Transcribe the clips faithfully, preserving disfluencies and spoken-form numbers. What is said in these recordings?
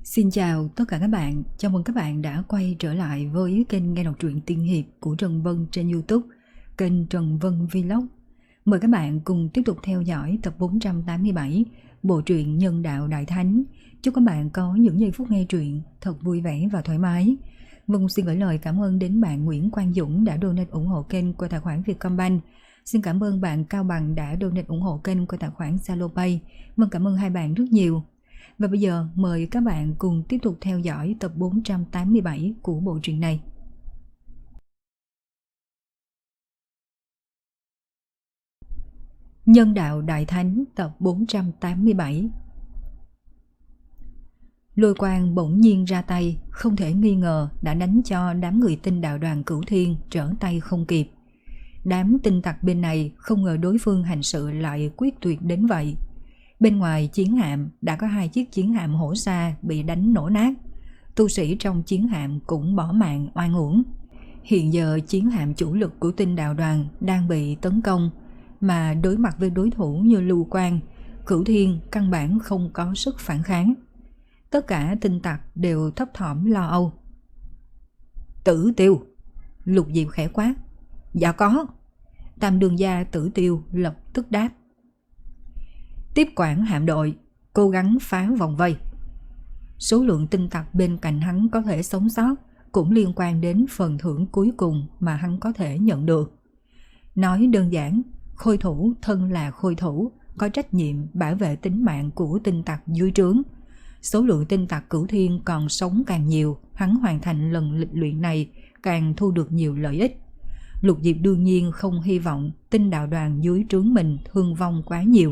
Xin chào tất cả các bạn, chào mừng các bạn đã quay trở lại với kênh nghe đọc truyện tiên hiệp của Trần Vân trên YouTube, kênh Trần Vân Vlog. Mời các bạn cùng tiếp tục theo dõi tập bốn trăm tám mươi bảy, bộ truyện Nhân Đạo Đại Thánh. Chúc các bạn có những giây phút nghe truyện thật vui vẻ và thoải mái. Vân xin gửi lời cảm ơn đến bạn Nguyễn Quang Dũng đã donate ủng hộ kênh qua tài khoản Vietcombank. Xin cảm ơn bạn Cao Bằng đã donate ủng hộ kênh qua tài khoản Zalo Pay. Vâng, cảm ơn hai bạn rất nhiều. Và bây giờ mời các bạn cùng tiếp tục theo dõi tập bốn trăm tám mươi bảy của bộ truyện này. Nhân Đạo Đại Thánh tập bốn trăm tám mươi bảy. Lôi Quang bỗng nhiên ra tay, không thể nghi ngờ đã đánh cho đám người tinh đạo đoàn Cửu Thiên trở tay không kịp. Đám tinh tặc bên này không ngờ đối phương hành sự lại quyết tuyệt đến vậy. Bên ngoài chiến hạm đã có hai chiếc chiến hạm hổ xa bị đánh nổ nát. Tu sĩ trong chiến hạm cũng bỏ mạng oan uổng. Hiện giờ chiến hạm chủ lực của tinh đạo đoàn đang bị tấn công, mà đối mặt với đối thủ như Lưu Quang, Cửu Thiên căn bản không có sức phản kháng. Tất cả tinh tặc đều thấp thỏm lo âu. Tử Tiêu, Lục Diệp khẽ quát. Dạ có. Tam đường gia Tử Tiêu lập tức đáp. Tiếp quản hạm đội, cố gắng phá vòng vây. Số lượng tinh tặc bên cạnh hắn có thể sống sót cũng liên quan đến phần thưởng cuối cùng mà hắn có thể nhận được. Nói đơn giản, khôi thủ thân là khôi thủ, có trách nhiệm bảo vệ tính mạng của tinh tặc dưới trướng. Số lượng tinh tặc Cửu Thiên còn sống càng nhiều, hắn hoàn thành lần lịch luyện này càng thu được nhiều lợi ích. Lục Diệp đương nhiên không hy vọng tinh đạo đoàn dưới trướng mình thương vong quá nhiều.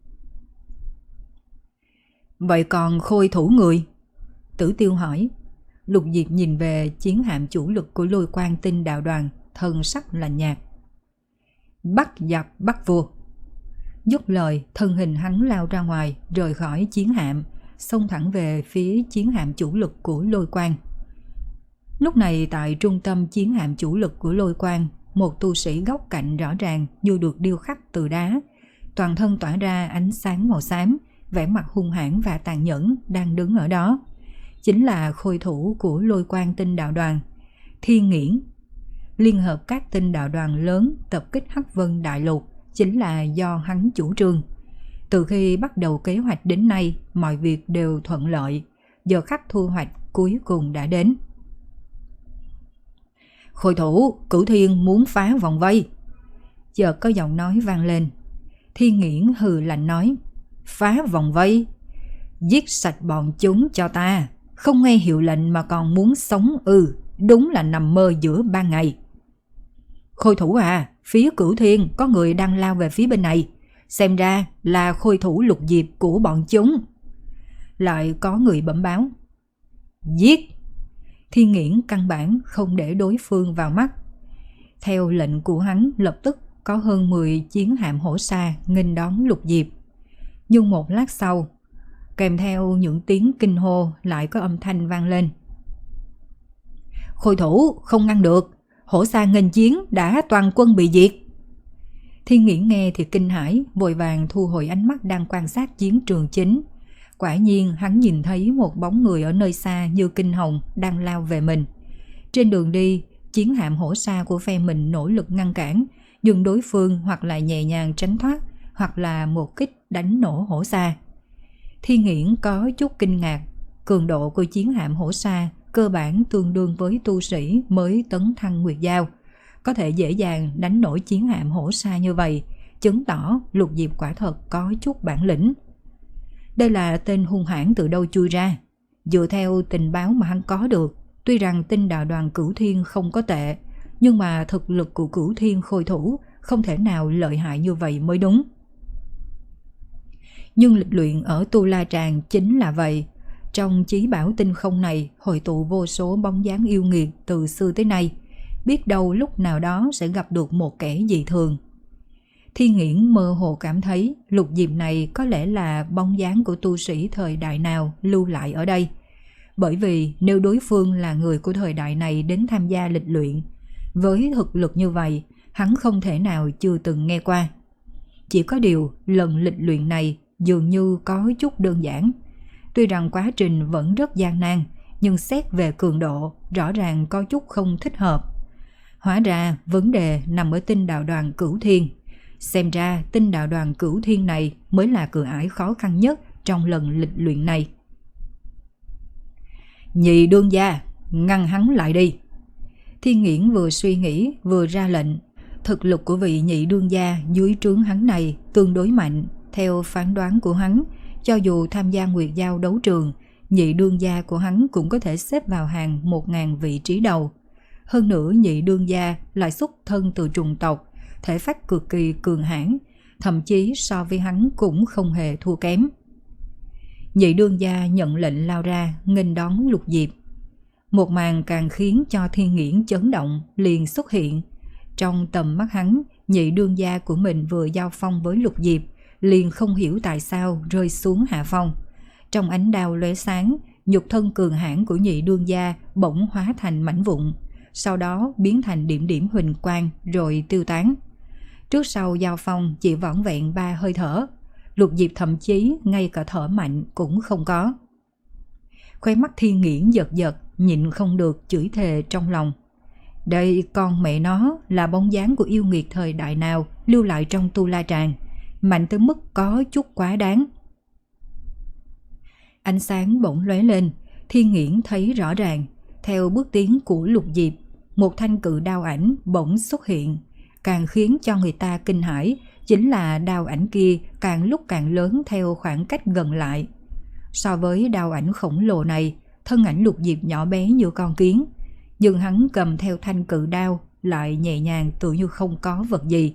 Vậy còn khôi thủ người? Tử Tiêu hỏi. Lục Diệp nhìn về chiến hạm chủ lực của Lôi Quang tinh đạo đoàn, thần sắc lạnh nhạt. Bắt giặc bắt vua. Dứt lời, thân hình hắn lao ra ngoài, rời khỏi chiến hạm, xông thẳng về phía chiến hạm chủ lực của Lôi Quang. Lúc này tại trung tâm chiến hạm chủ lực của Lôi Quang, một tu sĩ góc cạnh rõ ràng như được điêu khắc từ đá, toàn thân tỏa ra ánh sáng màu xám, vẻ mặt hung hãn và tàn nhẫn đang đứng ở đó. Chính là khôi thủ của Lôi Quang tinh đạo đoàn, Thiên Nghiễn. Liên hợp các tinh đạo đoàn lớn tập kích Hắc Vân Đại Lục chính là do hắn chủ trương. Từ khi bắt đầu kế hoạch đến nay, mọi việc đều thuận lợi, giờ khắc thu hoạch cuối cùng đã đến. Khôi thủ, Cửu Thiên muốn phá vòng vây. Chợt có giọng nói vang lên. Thiên Nghiễn hừ lạnh nói. Phá vòng vây? Giết sạch bọn chúng cho ta. Không nghe hiệu lệnh mà còn muốn sống ư? Đúng là nằm mơ giữa ban ngày. Khôi thủ à, phía Cửu Thiên có người đang lao về phía bên này. Xem ra là khôi thủ Lục Diệp của bọn chúng. Lại có người bẩm báo. Giết! Thiên Nghiễn căn bản không để đối phương vào mắt. Theo lệnh của hắn, lập tức có hơn mười chiến hạm hổ xa nghênh đón Lục Diệp. Nhưng một lát sau, kèm theo những tiếng kinh hô lại có âm thanh vang lên. Khôi thủ không ngăn được, hổ xa nghênh chiến đã toàn quân bị diệt. Thiên Nghiễn nghe thì kinh hãi, vội vàng thu hồi ánh mắt đang quan sát chiến trường chính. Quả nhiên hắn nhìn thấy một bóng người ở nơi xa như kinh hồng đang lao về mình. Trên đường đi, chiến hạm hổ xa của phe mình nỗ lực ngăn cản, nhưng đối phương hoặc là nhẹ nhàng tránh thoát, hoặc là một kích đánh nổ hổ xa. Thiên Nghiễn có chút kinh ngạc, cường độ của chiến hạm hổ xa cơ bản tương đương với tu sĩ mới tấn thăng Nguyệt Giao. Có thể dễ dàng đánh nổ chiến hạm hổ xa như vậy, chứng tỏ Lục Diệp quả thật có chút bản lĩnh. Đây là tên hung hãn từ đâu chui ra. Dựa theo tình báo mà hắn có được, tuy rằng tinh đạo đoàn Cửu Thiên không có tệ, nhưng mà thực lực của Cửu Thiên khôi thủ không thể nào lợi hại như vậy mới đúng. Nhưng lịch luyện ở Tu La Tràng chính là vậy. Trong chí bảo tinh không này hội tụ vô số bóng dáng yêu nghiệt từ xưa tới nay, biết đâu lúc nào đó sẽ gặp được một kẻ dị thường. Thiên Nghiễn mơ hồ cảm thấy Lục Diệp này có lẽ là bóng dáng của tu sĩ thời đại nào lưu lại ở đây. Bởi vì nếu đối phương là người của thời đại này đến tham gia lịch luyện, với thực lực như vậy, hắn không thể nào chưa từng nghe qua. Chỉ có điều lần lịch luyện này dường như có chút đơn giản. Tuy rằng quá trình vẫn rất gian nan, nhưng xét về cường độ, rõ ràng có chút không thích hợp. Hóa ra vấn đề nằm ở tinh đạo đoàn Cửu Thiên. Xem ra tinh đạo đoàn Cửu Thiên này mới là cửa ải khó khăn nhất trong lần lịch luyện này. Nhị đương gia, ngăn hắn lại đi. Thiên Nghiễn vừa suy nghĩ vừa ra lệnh. Thực lực của vị nhị đương gia dưới trướng hắn này tương đối mạnh. Theo phán đoán của hắn, cho dù tham gia Nguyệt Giao đấu trường, nhị đương gia của hắn cũng có thể xếp vào hàng một nghìn vị trí đầu. Hơn nữa nhị đương gia lại xuất thân từ trùng tộc, thể phách cực kỳ cường hãn, thậm chí so với hắn cũng không hề thua kém. Nhị đương gia nhận lệnh lao ra nghênh đón Lục Diệp. Một màn càng khiến cho Thiên Nghiễn chấn động liền xuất hiện. Trong tầm mắt hắn, nhị đương gia của mình vừa giao phong với Lục Diệp, liền không hiểu tại sao rơi xuống hạ phong. Trong ánh đao lóe sáng, nhục thân cường hãn của nhị đương gia bỗng hóa thành mảnh vụn, sau đó biến thành điểm điểm huỳnh quang rồi tiêu tán. Trước sau giao phong chỉ vỏn vẹn ba hơi thở, Lục Diệp thậm chí ngay cả thở mạnh cũng không có. Khóe mắt Thiên Nghiễn giật giật, nhịn không được chửi thề trong lòng. Đây con mẹ nó là bóng dáng của yêu nghiệt thời đại nào lưu lại trong Tu La Tràng, mạnh tới mức có chút quá đáng. Ánh sáng bỗng lóe lên, Thiên Nghiễn thấy rõ ràng, theo bước tiến của Lục Diệp, một thanh cự đao ảnh bỗng xuất hiện. Càng khiến cho người ta kinh hãi chính là đao ảnh kia càng lúc càng lớn theo khoảng cách gần lại. So với đao ảnh khổng lồ này, thân ảnh Lục Diệp nhỏ bé như con kiến, nhưng hắn cầm theo thanh cự đao lại nhẹ nhàng tự như không có vật gì.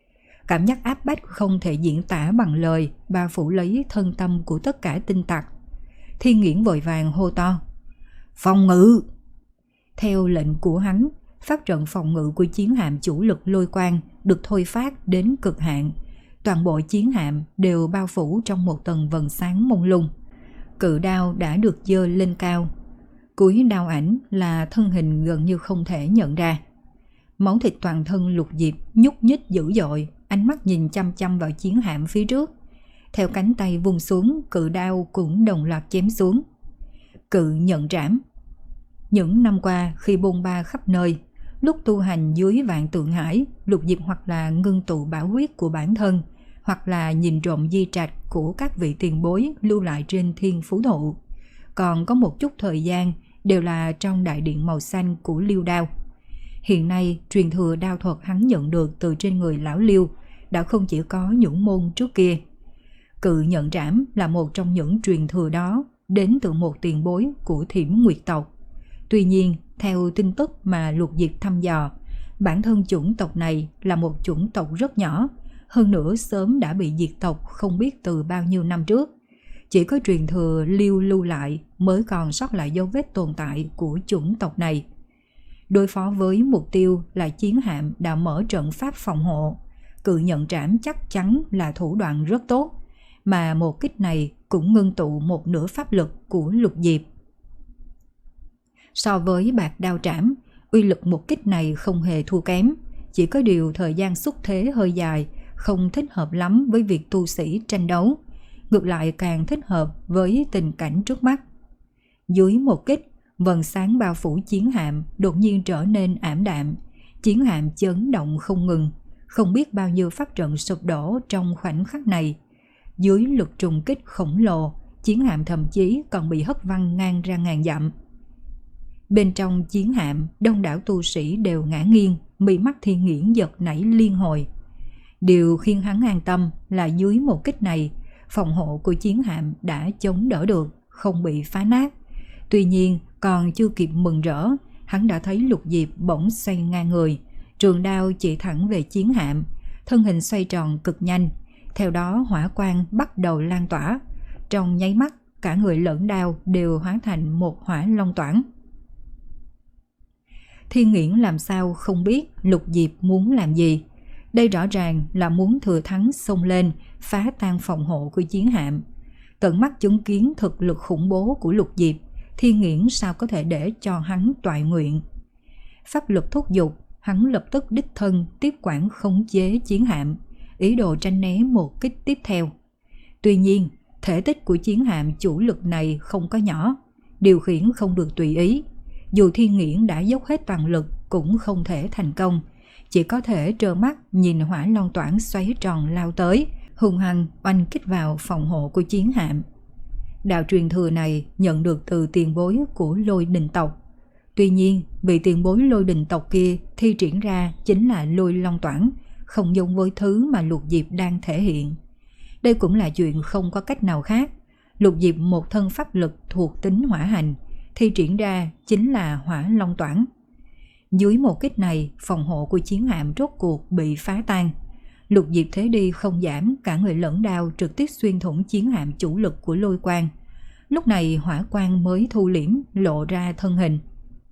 Cảm giác áp bách không thể diễn tả bằng lời bao phủ lấy thân tâm của tất cả tinh tặc. Thiên Nghiễn vội vàng hô to: Phòng ngự! Theo lệnh của hắn, pháp trận phòng ngự của chiến hạm chủ lực lôi quang được thôi phát đến cực hạn. Toàn bộ chiến hạm đều bao phủ trong một tầng vầng sáng mông lung. Cự đao đã được giơ lên cao. Cuối đao ảnh là thân hình gần như không thể nhận ra. Máu thịt toàn thân Lục Diệp nhúc nhích dữ dội, ánh mắt nhìn chăm chăm vào chiến hạm phía trước. Theo cánh tay vung xuống, cự đao cũng đồng loạt chém xuống. Cự nhận trảm. Những năm qua khi bôn ba khắp nơi, lúc tu hành dưới Vạn Tượng Hải, Lục Diệp hoặc là ngưng tụ bảo huyết của bản thân, hoặc là nhìn trộm di trạch của các vị tiền bối lưu lại trên Thiên Phú Thụ. Còn có một chút thời gian đều là trong đại điện màu xanh của Liêu Đao. Hiện nay truyền thừa đao thuật hắn nhận được từ trên người lão Liêu đã không chỉ có những môn trước kia. Cự nhận trảm là một trong những truyền thừa đó, đến từ một tiền bối của Thiểm Nguyệt tộc. Tuy nhiên, theo tin tức mà Lục Diệp thăm dò, bản thân chủng tộc này là một chủng tộc rất nhỏ, hơn nữa sớm đã bị diệt tộc không biết từ bao nhiêu năm trước. Chỉ có truyền thừa Liêu lưu lại mới còn sót lại dấu vết tồn tại của chủng tộc này. Đối phó với mục tiêu là chiến hạm đã mở trận pháp phòng hộ, cự nhận trảm chắc chắn là thủ đoạn rất tốt, mà một kích này cũng ngưng tụ một nửa pháp lực của Lục Diệp. So với bạc đao trảm, uy lực một kích này không hề thua kém, chỉ có điều thời gian xuất thế hơi dài, không thích hợp lắm với việc tu sĩ tranh đấu, ngược lại càng thích hợp với tình cảnh trước mắt. Dưới một kích, vầng sáng bao phủ chiến hạm đột nhiên trở nên ảm đạm, chiến hạm chấn động không ngừng, không biết bao nhiêu pháp trận sụp đổ trong khoảnh khắc này. Dưới lực trùng kích khổng lồ, chiến hạm thậm chí còn bị hất văng ngang ra ngàn dặm. Bên trong chiến hạm, đông đảo tu sĩ đều ngã nghiêng, mí mắt Thiên Nghiễn giật nảy liên hồi. Điều khiến hắn an tâm là dưới một kích này, phòng hộ của chiến hạm đã chống đỡ được, không bị phá nát. Tuy nhiên, còn chưa kịp mừng rỡ, hắn đã thấy Lục Diệp bỗng xoay ngang người, trường đao chỉ thẳng về chiến hạm, thân hình xoay tròn cực nhanh. Theo đó hỏa quang bắt đầu lan tỏa, trong nháy mắt cả người lẫn đao đều hóa thành một hỏa long toản. Thiên Nghiễn làm sao không biết Lục Diệp muốn làm gì. Đây rõ ràng là muốn thừa thắng xông lên, phá tan phòng hộ của chiến hạm. Tận mắt chứng kiến thực lực khủng bố của Lục Diệp, Thiên Nghiễn sao có thể để cho hắn toại nguyện. Pháp lực thúc giục, hắn lập tức đích thân tiếp quản khống chế chiến hạm, ý đồ tranh né một kích tiếp theo. Tuy nhiên, Thể tích của chiến hạm chủ lực này không có nhỏ, điều khiển không được tùy ý. Dù Thiên Nghiễn đã dốc hết toàn lực cũng không thể thành công, chỉ có thể trơ mắt nhìn hỏa long toản xoáy tròn lao tới, hung hăng oanh kích vào phòng hộ của chiến hạm. Đạo truyền thừa này nhận được từ tiền bối của Lôi Đình tộc. Tuy nhiên, vị tiền bối Lôi Đình tộc kia thi triển ra chính là Lôi Long Toản, không giống với thứ mà Lục Diệp đang thể hiện. Đây cũng là chuyện không có cách nào khác. Lục Diệp một thân pháp lực thuộc tính hỏa hành, thi triển ra chính là Hỏa Long Toản. Dưới một kích này, phòng hộ của chiến hạm rốt cuộc bị phá tan. Lục Diệp thế đi không giảm, cả người lẫn đao trực tiếp xuyên thủng chiến hạm chủ lực của Lôi Quang. Lúc này hỏa quang mới thu liễm, lộ ra thân hình.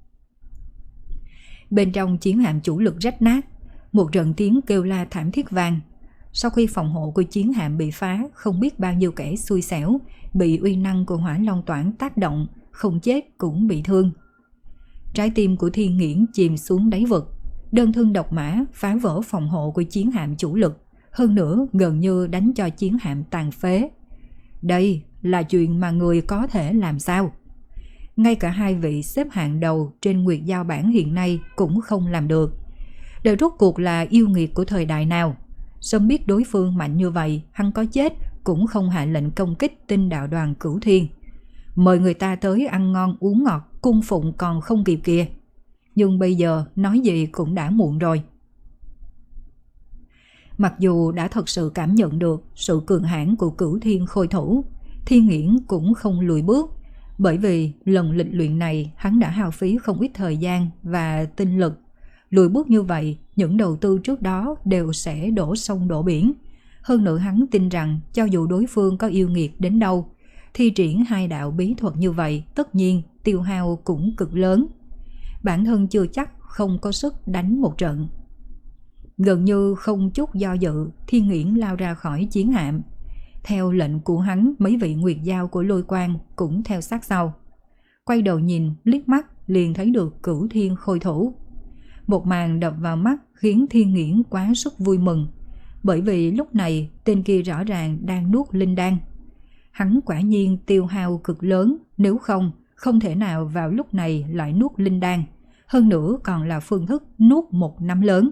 Bên trong chiến hạm chủ lực rách nát, một trận tiếng kêu la thảm thiết vang. Sau khi phòng hộ của chiến hạm bị phá, không biết bao nhiêu kẻ xui xẻo bị uy năng của Hỏa Long Toản tác động, không chết cũng bị thương. Trái tim của Thiên Nghiễn chìm xuống đáy vực, đơn thương độc mã phá vỡ phòng hộ của chiến hạm chủ lực, hơn nữa gần như đánh cho chiến hạm tàn phế. Đây là chuyện mà người có thể làm sao? Ngay cả hai vị xếp hạng đầu trên Nguyệt Giao bảng hiện nay cũng không làm được. Đời rốt cuộc là yêu nghiệt của thời đại nào? Sớm biết đối phương mạnh như vậy, hắn có chết cũng không hạ lệnh công kích Tinh Đạo Đoàn Cửu Thiên. Mời người ta tới ăn ngon uống ngọt, cung phụng còn không kịp kìa. Nhưng bây giờ nói gì cũng đã muộn rồi. Mặc dù đã thật sự cảm nhận được sự cường hãn của Cửu Thiên khôi thủ, Thiên Nghiễn cũng không lùi bước, bởi vì lần lịch luyện này hắn đã hao phí không ít thời gian và tinh lực. Lùi bước như vậy, những đầu tư trước đó đều sẽ đổ sông đổ biển. Hơn nữa hắn tin rằng cho dù đối phương có yêu nghiệt đến đâu, thi triển hai đạo bí thuật như vậy tất nhiên tiêu hao cũng cực lớn. Bản thân chưa chắc không có sức đánh một trận. Gần như không chút do dự, Thiên Nghiễn lao ra khỏi chiến hạm. Theo lệnh của hắn, mấy vị Nguyệt Giao của Lôi Quang cũng theo sát sau. Quay đầu nhìn, liếc mắt liền thấy được Cửu Thiên khôi thủ. Một màn đập vào mắt khiến Thiên Nghiễn quá sức vui mừng, bởi vì lúc này tên kia rõ ràng đang nuốt linh đan. Hắn quả nhiên tiêu hao cực lớn, nếu không, không thể nào vào lúc này lại nuốt linh đan, hơn nữa còn là phương thức nuốt một nắm lớn.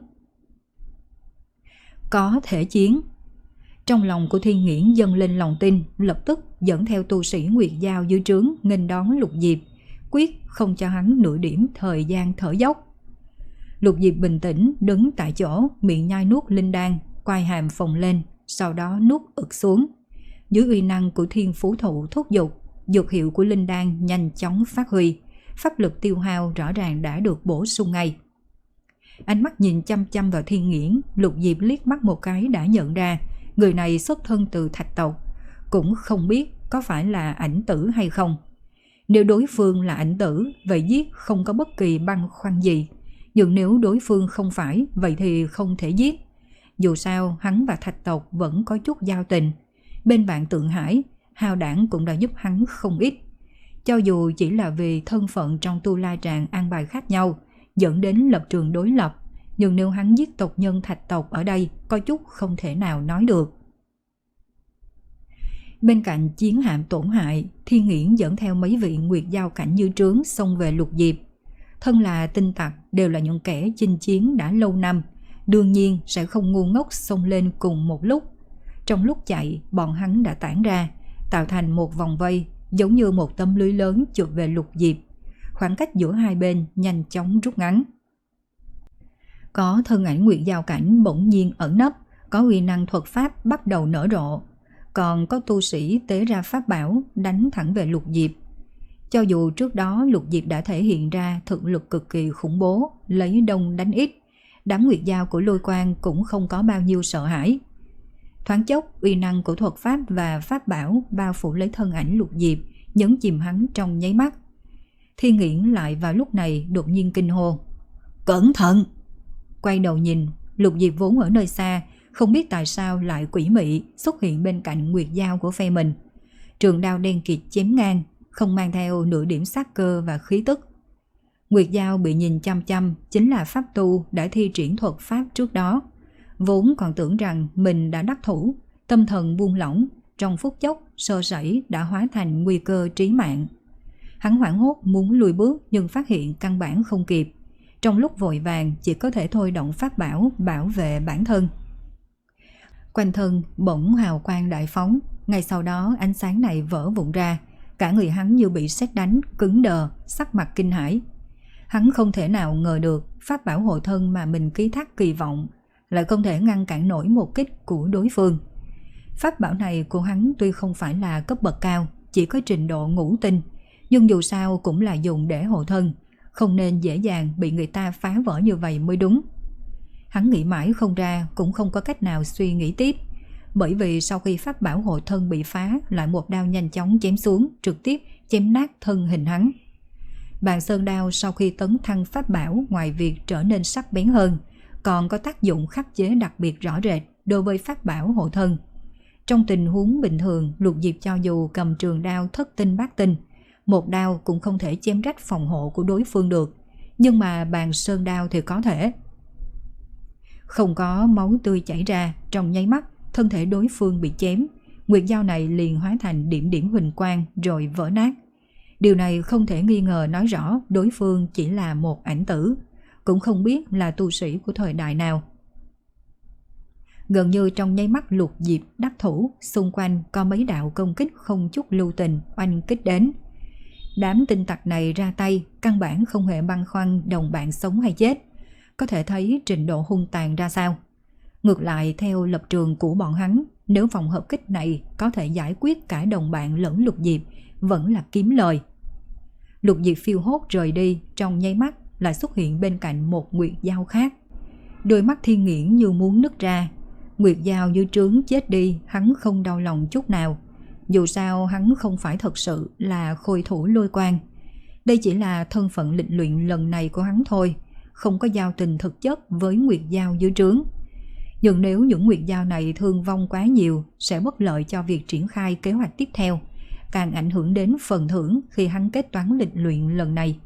Có thể chiến. Trong lòng của Thiên Nghiễn dâng lên lòng tin, lập tức dẫn theo tu sĩ Nguyệt Giao dưới trướng nghênh đón Lục Diệp, quyết không cho hắn nửa điểm thời gian thở dốc. Lục Diệp bình tĩnh đứng tại chỗ, miệng nhai nuốt linh đan, quai hàm phồng lên, sau đó nuốt ực xuống. Dưới uy năng của Thiên Phú Thụ thúc giục, dược hiệu của linh đan nhanh chóng phát huy, pháp lực tiêu hao rõ ràng đã được bổ sung ngay. Ánh mắt nhìn chăm chăm vào Thiên Nghiễn, Lục Diệp liếc mắt một cái đã nhận ra người này xuất thân từ Thạch tộc, cũng không biết có phải là ảnh tử hay không. Nếu đối phương là ảnh tử, vậy giết không có bất kỳ băn khoăn gì. Nhưng nếu đối phương không phải, vậy thì không thể giết. Dù sao, hắn và Thạch tộc vẫn có chút giao tình. Bên Vạn Tượng Hải, Hào Đảng cũng đã giúp hắn không ít. Cho dù chỉ là vì thân phận trong Tu La Tràng an bài khác nhau, dẫn đến lập trường đối lập, nhưng nếu hắn giết tộc nhân Thạch tộc ở đây, có chút không thể nào nói được. Bên cạnh chiến hạm tổn hại, Thiên Nghiễn dẫn theo mấy vị Nguyệt Giao cảnh như trướng xông về Lục Diệp. Thân là tinh tặc đều là những kẻ chinh chiến đã lâu năm, đương nhiên sẽ không ngu ngốc xông lên cùng một lúc. Trong lúc chạy, bọn hắn đã tản ra, tạo thành một vòng vây, giống như một tấm lưới lớn chụp về Lục Diệp. Khoảng cách giữa hai bên nhanh chóng rút ngắn. Có thân ảnh Nguyệt Giao cảnh bỗng nhiên ẩn nấp, có uy năng thuật pháp bắt đầu nở rộ, còn có tu sĩ tế ra pháp bảo đánh thẳng về Lục Diệp. Cho dù trước đó Lục Diệp đã thể hiện ra thực lực cực kỳ khủng bố, lấy đông đánh ít, đám Nguyệt Giao của Lôi Quang cũng không có bao nhiêu sợ hãi. Thoáng chốc, uy năng của thuật pháp và pháp bảo bao phủ lấy thân ảnh Lục Diệp, nhấn chìm hắn trong nháy mắt. Thiên Nghiễn lại vào lúc này đột nhiên kinh hô: "Cẩn thận!" Quay đầu nhìn, Lục Diệp vốn ở nơi xa, không biết tại sao lại quỷ mị xuất hiện bên cạnh Nguyệt Giao của phe mình. Trường đao đen kịt chém ngang, không mang theo nửa điểm sát cơ và khí tức. Nguyệt Giao bị nhìn chăm chăm chính là pháp tu đã thi triển thuật pháp trước đó. Vốn còn tưởng rằng mình đã đắc thủ, tâm thần buông lỏng, trong phút chốc sơ sẩy đã hóa thành nguy cơ trí mạng. Hắn hoảng hốt muốn lùi bước nhưng phát hiện căn bản không kịp. Trong lúc vội vàng chỉ có thể thôi động pháp bảo bảo vệ bản thân. Quanh thân bỗng hào quang đại phóng, ngay sau đó ánh sáng này vỡ vụn ra, cả người hắn như bị sét đánh, cứng đờ, sắc mặt kinh hãi. Hắn không thể nào ngờ được pháp bảo hộ thân mà mình ký thác kỳ vọng lại không thể ngăn cản nổi một kích của đối phương. Pháp bảo này của hắn tuy không phải là cấp bậc cao, chỉ có trình độ ngũ tinh, nhưng dù sao cũng là dùng để hộ thân, không nên dễ dàng bị người ta phá vỡ như vậy mới đúng. Hắn nghĩ mãi không ra, cũng không có cách nào suy nghĩ tiếp, bởi vì sau khi pháp bảo hộ thân bị phá, lại một đao nhanh chóng chém xuống, trực tiếp chém nát thân hình hắn. Bàn sơn đao sau khi tấn thăng pháp bảo, ngoài việc trở nên sắc bén hơn, còn có tác dụng khắc chế đặc biệt rõ rệt đối với pháp bảo hộ thân. Trong tình huống bình thường, Lục Diệp cho dù cầm trường đao thất tinh bát tinh, một đao cũng không thể chém rách phòng hộ của đối phương được, nhưng mà bàn sơn đao thì có thể. Không có máu tươi chảy ra, trong nháy mắt thân thể đối phương bị chém, nguyệt dao này liền hóa thành điểm điểm huỳnh quang rồi vỡ nát. Điều này không thể nghi ngờ nói rõ đối phương chỉ là một ảnh tử, cũng không biết là tu sĩ của thời đại nào. Gần như trong nháy mắt Lục Diệp đắc thủ, xung quanh có mấy đạo công kích không chút lưu tình oanh kích đến. Đám tinh tặc này ra tay căn bản không hề băn khoăn đồng bạn sống hay chết, có thể thấy trình độ hung tàn ra sao. Ngược lại, theo lập trường của bọn hắn, nếu vòng hợp kích này có thể giải quyết cả đồng bạn lẫn Lục Diệp, vẫn là kiếm lời. Lục Diệp phiêu hốt rời đi, trong nháy mắt lại xuất hiện bên cạnh một nguyệt dao khác. Đôi mắt Thiên Nghiễn như muốn nứt ra. Nguyệt dao như trướng chết đi, hắn không đau lòng chút nào. Dù sao hắn không phải thật sự là khôi thủ Lôi Quang. Đây chỉ là thân phận lịch luyện lần này của hắn thôi, không có giao tình thực chất với nguyệt dao dưới trướng. Nhưng nếu những nguyệt dao này thương vong quá nhiều, sẽ bất lợi cho việc triển khai kế hoạch tiếp theo, càng ảnh hưởng đến phần thưởng khi hắn kết toán lịch luyện lần này.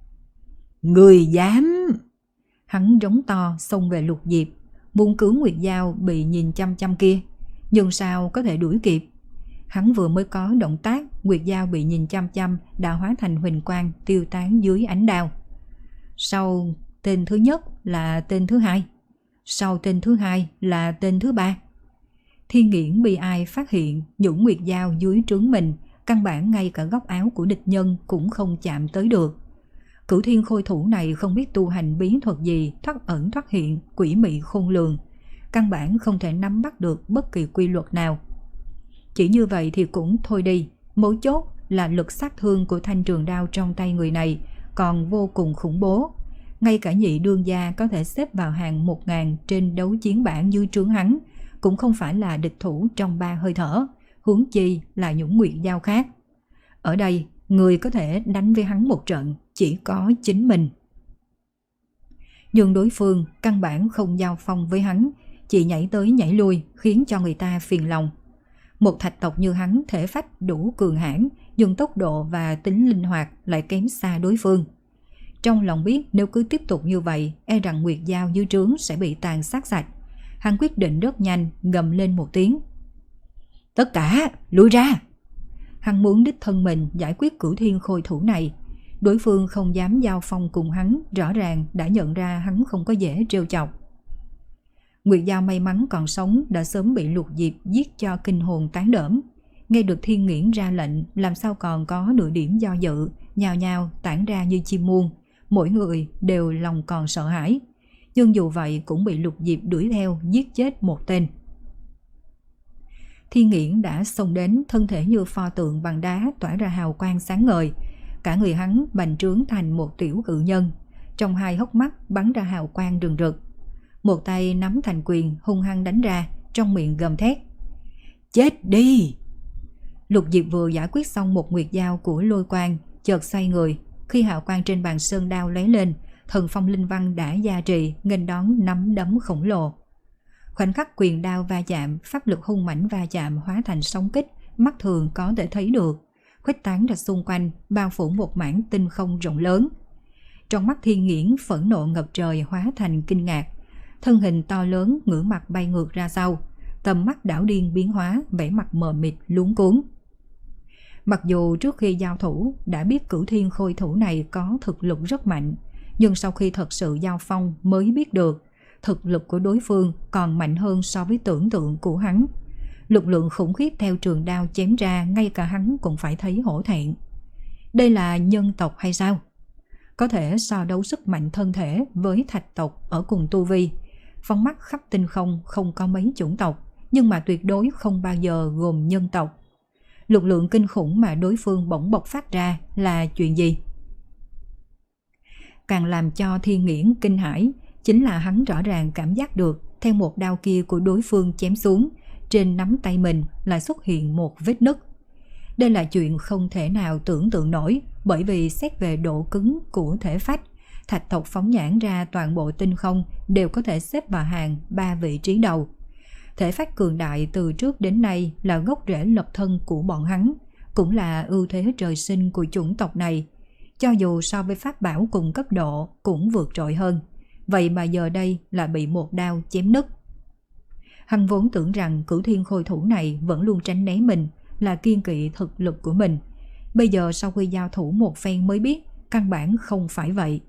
Người dám! Hắn rống to xông về Lục Diệp, muốn cứu nguyệt dao bị nhìn chăm chăm kia, nhưng sao có thể đuổi kịp. Hắn vừa mới có động tác, nguyệt dao bị nhìn chăm chăm đã hóa thành huỳnh quang tiêu tán dưới ánh đao. Sau tên thứ nhất là tên thứ hai, sau tên thứ hai là tên thứ ba. Thiên Nghiễn bị ai phát hiện những nguyệt dao dưới trướng mình, căn bản ngay cả góc áo của địch nhân cũng không chạm tới được. Cửu thiên khôi thủ này không biết tu hành bí thuật gì, thoát ẩn thoát hiện, quỷ mị khôn lường, căn bản không thể nắm bắt được bất kỳ quy luật nào. Chỉ như vậy thì cũng thôi đi, mấu chốt là lực sát thương của thanh trường đao trong tay người này còn vô cùng khủng bố. Ngay cả nhị đương gia có thể xếp vào hàng một ngàn trên đấu chiến bảng dưới trướng hắn, cũng không phải là địch thủ trong ba hơi thở, huống chi là những nguyệt dao khác. Ở đây, người có thể đánh với hắn một trận chỉ có chính mình. Nhưng đối phương căn bản không giao phong với hắn, chỉ nhảy tới nhảy lui khiến cho người ta phiền lòng. Một thạch tộc như hắn thể phách đủ cường hãn, nhưng tốc độ và tính linh hoạt lại kém xa đối phương. Trong lòng biết nếu cứ tiếp tục như vậy, e rằng nguyệt dao dưới trướng sẽ bị tàn sát sạch. Hắn quyết định rất nhanh, gầm lên một tiếng. Tất cả, lui ra! Hắn muốn đích thân mình giải quyết cửu thiên khôi thủ này. Đối phương không dám giao phong cùng hắn, rõ ràng đã nhận ra hắn không có dễ trêu chọc. Nguyệt dao may mắn còn sống đã sớm bị Lục Diệp giết cho kinh hồn tán đỡm. Nghe được Thiên Nghiễn ra lệnh, làm sao còn có nửa điểm do dự, nhào nhào tản ra như chim muông. Mỗi người đều lòng còn sợ hãi, nhưng dù vậy cũng bị Lục Diệp đuổi theo giết chết một tên. Thiên Nghiễn đã xông đến, thân thể như pho tượng bằng đá tỏa ra hào quang sáng ngời, cả người hắn bành trướng thành một tiểu cự nhân, trong hai hốc mắt bắn ra hào quang rừng rực. Một tay nắm thành quyền hung hăng đánh ra, trong miệng gầm thét. Chết đi! Lục Diệp vừa giải quyết xong một nguyệt dao của Lôi Quang, chợt xoay người. Khi hào quang trên bàn sơn đao lóe lên, thần phong linh văn đã gia trì, nghênh đón nắm đấm khổng lồ. Khoảnh khắc quyền đao va chạm, pháp lực hung mãnh va chạm hóa thành sóng kích, mắt thường có thể thấy được, khuếch tán ra xung quanh, bao phủ một mảng tinh không rộng lớn. Trong mắt Thiên Nghiễn phẫn nộ ngập trời hóa thành kinh ngạc, thân hình to lớn ngửa mặt bay ngược ra sau, tầm mắt đảo điên biến hóa, vẻ mặt mờ mịt luống cuống. Mặc dù trước khi giao thủ đã biết Cửu Thiên Khôi Thủ này có thực lực rất mạnh, nhưng sau khi thật sự giao phong mới biết được thực lực của đối phương còn mạnh hơn so với tưởng tượng của hắn. Lực lượng khủng khiếp theo trường đao chém ra, ngay cả hắn cũng phải thấy hổ thẹn. Đây là nhân tộc hay sao? Có thể so đấu sức mạnh thân thể với thạch tộc ở cùng tu vi. Phóng mắt khắp tinh không không có mấy chủng tộc, nhưng mà tuyệt đối không bao giờ gồm nhân tộc. Lực lượng kinh khủng mà đối phương bỗng bộc phát ra là chuyện gì? Càng làm cho Thiên Nghiễn kinh hãi chính là hắn rõ ràng cảm giác được theo một đao kia của đối phương chém xuống, trên nắm tay mình lại xuất hiện một vết nứt. Đây là chuyện không thể nào tưởng tượng nổi, bởi vì xét về độ cứng của thể phách, thạch tộc phóng nhãn ra toàn bộ tinh không đều có thể xếp vào hàng ba vị trí đầu. Thể phách cường đại từ trước đến nay là gốc rễ lập thân của bọn hắn, cũng là ưu thế trời sinh của chủng tộc này. Cho dù so với pháp bảo cùng cấp độ cũng vượt trội hơn, vậy mà giờ đây là bị một đao chém nứt. Hắn vốn tưởng rằng Cửu Thiên Khôi Thủ này vẫn luôn tránh né mình, là kiêng kỵ thực lực của mình. Bây giờ sau khi giao thủ một phen mới biết căn bản không phải vậy.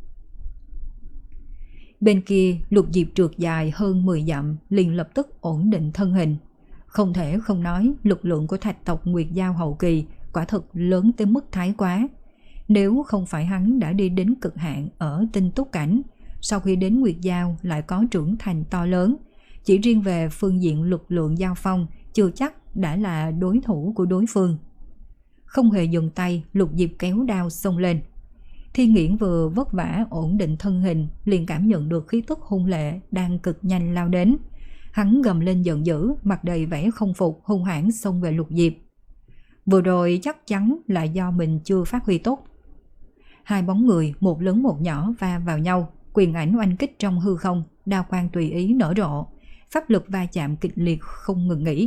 Bên kia Lục Diệp trượt dài hơn mười dặm, liền lập tức ổn định thân hình. Không thể không nói lực lượng của thạch tộc Nguyệt Giao hậu kỳ quả thực lớn tới mức thái quá. Nếu không phải hắn đã đi đến cực hạn ở tinh túc cảnh, sau khi đến Nguyệt Giao lại có trưởng thành to lớn, chỉ riêng về phương diện lực lượng giao phong chưa chắc đã là đối thủ của đối phương. Không hề dừng tay, Lục Diệp kéo đao xông lên. Thiên Nghiễn vừa vất vả ổn định thân hình, liền cảm nhận được khí tức hung lệ đang cực nhanh lao đến. Hắn gầm lên giận dữ, mặt đầy vẻ không phục, hung hãn xông về Lục Diệp. Vừa rồi chắc chắn là do mình chưa phát huy tốt. Hai bóng người, một lớn một nhỏ va vào nhau, quyền ảnh oanh kích trong hư không, đao quang tùy ý nở rộ, pháp lực va chạm kịch liệt không ngừng nghỉ.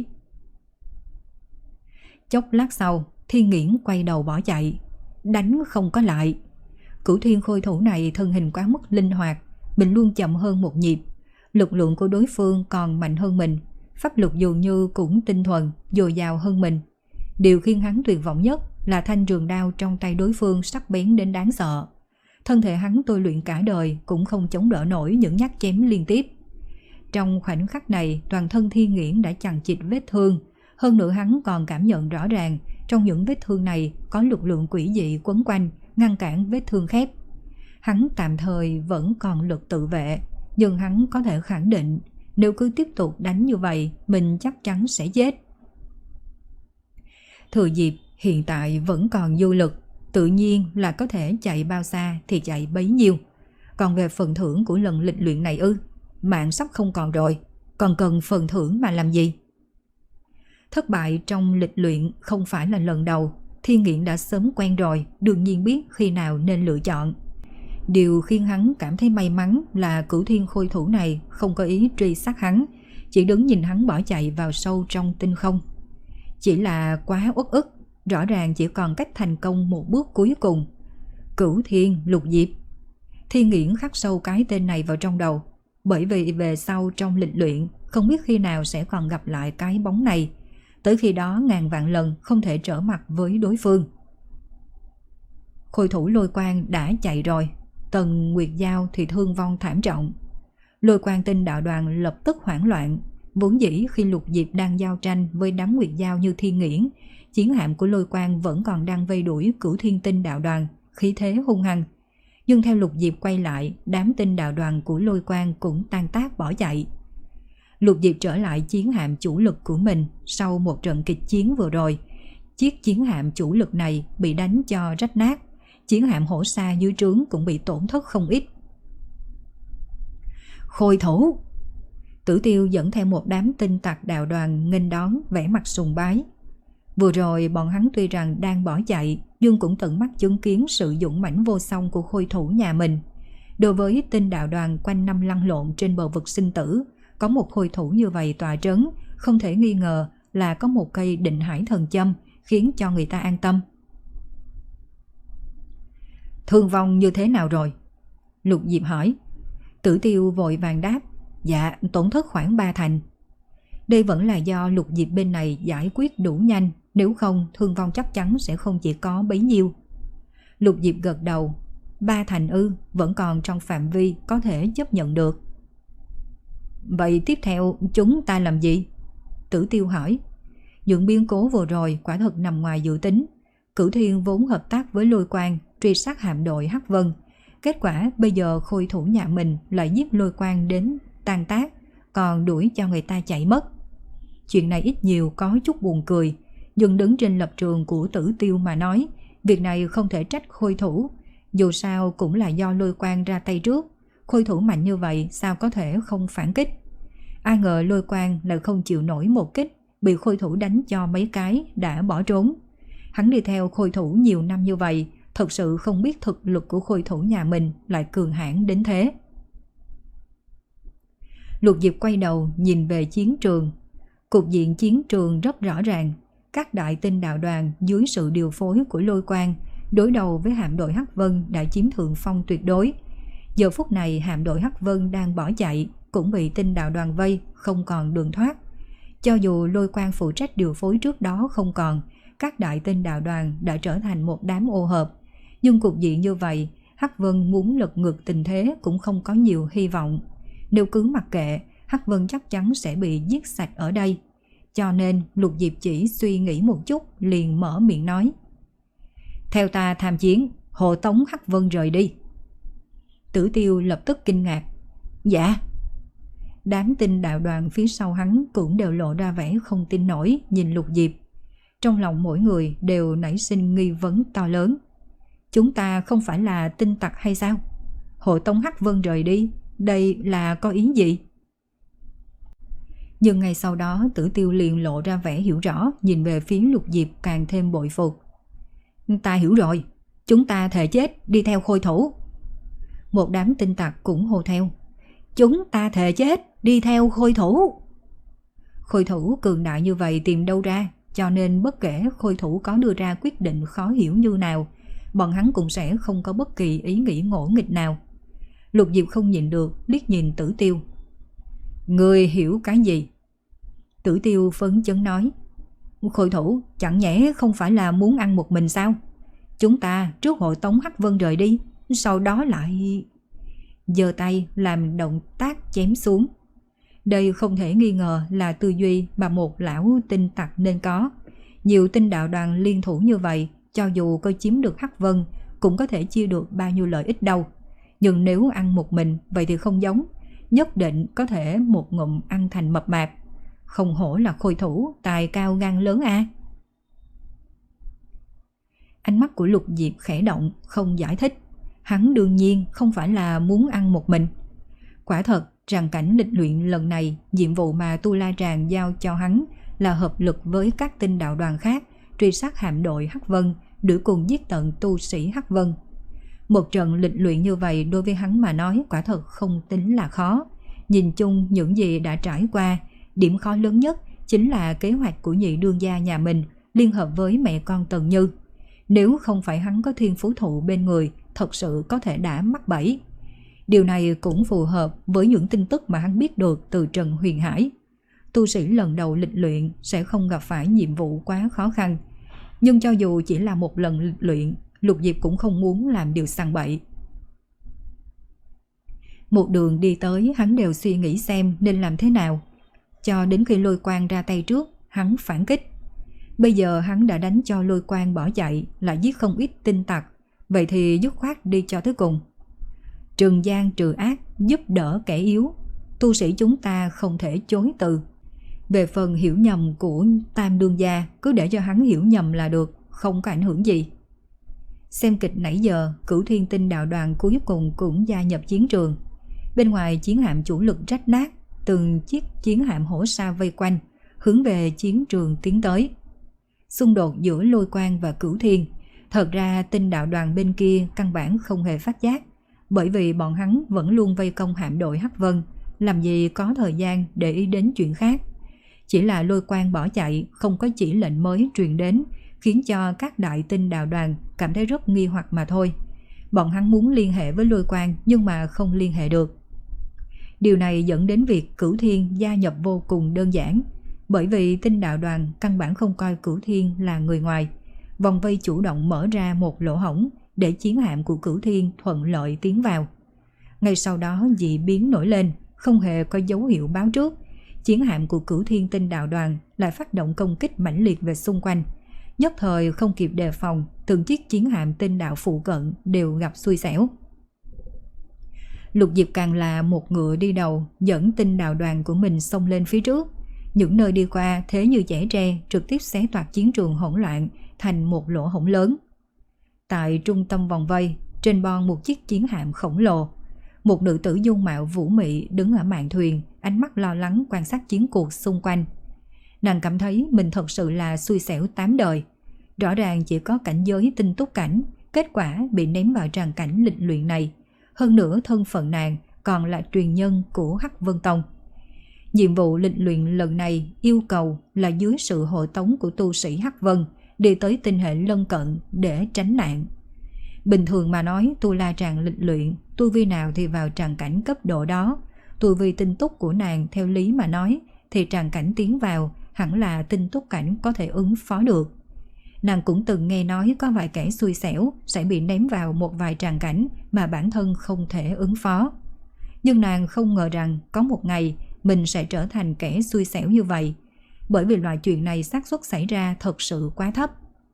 Chốc lát sau, Thiên Nghiễn quay đầu bỏ chạy, đánh không có lại. Cửu Thiên Khôi Thủ này thân hình quá mức linh hoạt, mình luôn chậm hơn một nhịp. Lực lượng của đối phương còn mạnh hơn mình, pháp lực dường như cũng tinh thuần, dồi dào hơn mình. Điều khiến hắn tuyệt vọng nhất là thanh trường đao trong tay đối phương sắc bén đến đáng sợ. Thân thể hắn tôi luyện cả đời cũng không chống đỡ nổi những nhát chém liên tiếp. Trong khoảnh khắc này, toàn thân Thiên Nghiễn đã chằng chịt vết thương. Hơn nữa hắn còn cảm nhận rõ ràng trong những vết thương này có lực lượng quỷ dị quấn quanh, ngăn cản vết thương khác. Hắn tạm thời vẫn còn lực tự vệ, nhưng hắn có thể khẳng định nếu cứ tiếp tục đánh như vậy, mình chắc chắn sẽ chết. Thừa dịp hiện tại vẫn còn dư lực, tự nhiên là có thể chạy bao xa thì chạy bấy nhiêu. Còn về phần thưởng của lần lịch luyện này ư, mạng sắp không còn rồi, còn cần phần thưởng mà làm gì? Thất bại trong lịch luyện không phải là lần đầu, Thiên Nghiễn đã sớm quen rồi, đương nhiên biết khi nào nên lựa chọn. Điều khiến hắn cảm thấy may mắn là Cửu Thiên Khôi Thủ này không có ý truy sát hắn, chỉ đứng nhìn hắn bỏ chạy vào sâu trong tinh không. Chỉ là quá uất ức, rõ ràng chỉ còn cách thành công một bước cuối cùng. Cửu Thiên Lục Diệp. Thiên Nghiễn khắc sâu cái tên này vào trong đầu, bởi vì về sau trong lịch luyện không biết khi nào sẽ còn gặp lại cái bóng này. Tới khi đó ngàn vạn lần không thể trở mặt với đối phương. Khôi thủ Lôi Quang đã chạy rồi, Tần Nguyệt Giao thì thương vong thảm trọng. Lôi Quang Tinh đạo đoàn lập tức hoảng loạn. Vốn dĩ khi Lục Diệp đang giao tranh với đám Nguyệt Giao như Thiên Nghiễn, chiến hạm của Lôi Quang vẫn còn đang vây đuổi Cửu Thiên Tinh đạo đoàn, khí thế hung hăng. Nhưng theo Lục Diệp quay lại, đám tinh đạo đoàn của Lôi Quang cũng tan tác bỏ chạy. Lục Diệp trở lại chiến hạm chủ lực của mình. Sau một trận kịch chiến vừa rồi, chiếc chiến hạm chủ lực này bị đánh cho rách nát, chiến hạm hổ xa dưới trướng cũng bị tổn thất không ít. Khôi thủ! Tử Tiêu dẫn theo một đám tinh tặc đạo đoàn nghênh đón, vẻ mặt sùng bái. Vừa rồi bọn hắn tuy rằng đang bỏ chạy, nhưng cũng tận mắt chứng kiến sự dũng mãnh vô song của khôi thủ nhà mình. Đối với tinh đạo đoàn quanh năm lăn lộn trên bờ vực sinh tử, có một khôi thủ như vậy tọa trấn, không thể nghi ngờ là có một cây định hải thần châm, khiến cho người ta an tâm. Thương vong như thế nào rồi? Lục Diệp hỏi. Tử Tiêu vội vàng đáp. Dạ, tổn thất khoảng ba thành. Đây vẫn là do Lục Diệp bên này giải quyết đủ nhanh, nếu không thương vong chắc chắn sẽ không chỉ có bấy nhiêu. Lục Diệp gật đầu. Ba thành ư, vẫn còn trong phạm vi có thể chấp nhận được. Vậy tiếp theo chúng ta làm gì? Tử Tiêu hỏi. Những biến cố vừa rồi quả thật nằm ngoài dự tính. Cửu Thiên vốn hợp tác với Lôi Quang truy sát hạm đội Hắc Vân. Kết quả bây giờ khôi thủ nhà mình lại giết Lôi Quang đến tan tác, còn đuổi cho người ta chạy mất. Chuyện này ít nhiều có chút buồn cười, nhưng đứng trên lập trường của Tử Tiêu mà nói, việc này không thể trách khôi thủ. Dù sao cũng là do Lôi Quang ra tay trước, khôi thủ mạnh như vậy sao có thể không phản kích. Ai ngờ Lôi Quang lại không chịu nổi một kích, bị khôi thủ đánh cho mấy cái đã bỏ trốn. Hắn đi theo khôi thủ nhiều năm như vậy, thật sự không biết thực lực của khôi thủ nhà mình lại cường hãn đến thế. Lục Diệp quay đầu nhìn về chiến trường. Cục diện chiến trường rất rõ ràng. Các đại tinh đạo đoàn dưới sự điều phối của Lôi Quang đối đầu với hạm đội Hắc Vân đã chiếm thượng phong tuyệt đối. Giờ phút này hạm đội Hắc Vân đang bỏ chạy, cũng bị tinh đạo đoàn vây, không còn đường thoát. Cho dù Lôi Quang phụ trách điều phối trước đó không còn, các đại tinh đạo đoàn đã trở thành một đám ô hợp. Nhưng cục diện như vậy, Hắc Vân muốn lật ngược tình thế cũng không có nhiều hy vọng. Nếu cứ mặc kệ, Hắc Vân chắc chắn sẽ bị giết sạch ở đây. Cho nên Lục Diệp chỉ suy nghĩ một chút liền mở miệng nói. Theo ta tham chiến, hộ tống Hắc Vân rời đi. Tử Tiêu lập tức kinh ngạc. Dạ. Đám tinh đạo đoàn phía sau hắn cũng đều lộ ra vẻ không tin nổi nhìn Lục Diệp. Trong lòng mỗi người đều nảy sinh nghi vấn to lớn. Chúng ta không phải là tinh tặc hay sao? Hộ tống Hắc Vân rời đi, đây là có ý gì? Nhưng ngay sau đó Tử Tiêu liền lộ ra vẻ hiểu rõ, nhìn về phía Lục Diệp càng thêm bội phục. Ta hiểu rồi, chúng ta thề chết đi theo khôi thủ. Một đám tinh tặc cũng hô theo. Chúng ta thề chết đi theo khôi thủ. Khôi thủ cường đại như vậy tìm đâu ra, cho nên bất kể khôi thủ có đưa ra quyết định khó hiểu như nào, bọn hắn cũng sẽ không có bất kỳ ý nghĩ ngỗ nghịch nào. Lục Diệp không nhìn được, liếc nhìn Tử Tiêu. Người hiểu cái gì? Tử Tiêu phấn chấn nói. Khôi thủ chẳng nhẽ không phải là muốn ăn một mình sao? Chúng ta trước hội tống Hắc Vân rời đi, sau đó lại... Giơ tay làm động tác chém xuống. Đây không thể nghi ngờ là tư duy mà một lão tinh tặc nên có. Nhiều tinh đạo đoàn liên thủ như vậy, cho dù có chiếm được Hắc Vân cũng có thể chia được bao nhiêu lợi ích đâu. Nhưng nếu ăn một mình vậy thì không giống, nhất định có thể một ngụm ăn thành mập mạp. Không hổ là khôi thủ, tài cao gan lớn a. À. Ánh mắt của Lục Diệp khẽ động, không giải thích. Hắn đương nhiên không phải là muốn ăn một mình. Quả thật, tràng cảnh lịch luyện lần này, nhiệm vụ mà Tu La Tràng giao cho hắn là hợp lực với các tinh đạo đoàn khác, truy sát hạm đội Hắc Vân, đuổi cùng giết tận tu sĩ Hắc Vân. Một trận lịch luyện như vậy đối với hắn mà nói quả thật không tính là khó. Nhìn chung những gì đã trải qua, điểm khó lớn nhất chính là kế hoạch của nhị đương gia nhà mình liên hợp với mẹ con Tần Như. Nếu không phải hắn có thiên phú thụ bên người, thật sự có thể đã mắc bẫy. Điều này cũng phù hợp với những tin tức mà hắn biết được từ Trần Huyền Hải. Tu sĩ lần đầu lịch luyện sẽ không gặp phải nhiệm vụ quá khó khăn. Nhưng cho dù chỉ là một lần lịch luyện, Lục Diệp cũng không muốn làm điều sằng bậy. Một đường đi tới hắn đều suy nghĩ xem nên làm thế nào. Cho đến khi Lôi Quang ra tay trước, hắn phản kích. Bây giờ hắn đã đánh cho Lôi Quang bỏ chạy, lại giết không ít tinh tặc. Vậy thì dứt khoát đi cho tới cùng. Trừng gian trừ ác, giúp đỡ kẻ yếu, tu sĩ chúng ta không thể chối từ. Về phần hiểu nhầm của Tam đương gia, cứ để cho hắn hiểu nhầm là được, không có ảnh hưởng gì. Xem kịch nãy giờ, Cửu Thiên Tinh đạo đoàn cuối cùng cũng gia nhập chiến trường. Bên ngoài chiến hạm chủ lực rách nát, từng chiếc chiến hạm hổ sa vây quanh, hướng về chiến trường tiến tới. Xung đột giữa Lôi Quang và Cửu Thiên, thật ra tinh đạo đoàn bên kia căn bản không hề phát giác, bởi vì bọn hắn vẫn luôn vây công hạm đội Hắc Vân, làm gì có thời gian để ý đến chuyện khác. Chỉ là Lôi Quang bỏ chạy, không có chỉ lệnh mới truyền đến, khiến cho các đại tinh đạo đoàn cảm thấy rất nghi hoặc mà thôi. Bọn hắn muốn liên hệ với Lôi Quang nhưng mà không liên hệ được. Điều này dẫn đến việc Cửu Thiên gia nhập vô cùng đơn giản. Bởi vì tinh đạo đoàn căn bản không coi Cửu Thiên là người ngoài, vòng vây chủ động mở ra một lỗ hổng để chiến hạm của Cửu Thiên thuận lợi tiến vào. Ngay sau đó dị biến nổi lên, không hề có dấu hiệu báo trước. Chiến hạm của Cửu Thiên tinh đạo đoàn lại phát động công kích mãnh liệt về xung quanh. Nhất thời không kịp đề phòng, từng chiếc chiến hạm tinh đạo phụ cận đều gặp xui xẻo. Lục Diệp càng là một ngựa đi đầu, dẫn tinh đạo đoàn của mình xông lên phía trước. Những nơi đi qua thế như chẻ tre, trực tiếp xé toạc chiến trường hỗn loạn thành một lỗ hổng lớn. Tại trung tâm vòng vây, trên bon một chiếc chiến hạm khổng lồ. Một nữ tử dung mạo vũ mị đứng ở mạn thuyền, ánh mắt lo lắng quan sát chiến cuộc xung quanh. Nàng cảm thấy mình thật sự là xui xẻo tám đời. Rõ ràng chỉ có cảnh giới tinh túc cảnh, kết quả bị ném vào tràng cảnh lịch luyện này. Hơn nữa thân phận nàng còn là truyền nhân của Hắc Vân Tông. Nhiệm vụ lịch luyện lần này yêu cầu là dưới sự hộ tống của tu sĩ Hắc Vân đi tới tinh hệ lân cận để tránh nạn. Bình thường mà nói, tu la tràng lịch luyện, tu vi nào thì vào tràng cảnh cấp độ đó. Tu vi tinh túc của nàng theo lý mà nói thì tràng cảnh tiến vào hẳn là tinh túc cảnh có thể ứng phó được. Nàng cũng từng nghe nói có vài kẻ xui xẻo sẽ bị ném vào một vài tràng cảnh mà bản thân không thể ứng phó. Nhưng nàng không ngờ rằng có một ngày mình sẽ trở thành kẻ xui xẻo như vậy, bởi vì loại chuyện này xác suất xảy ra thật sự quá thấp.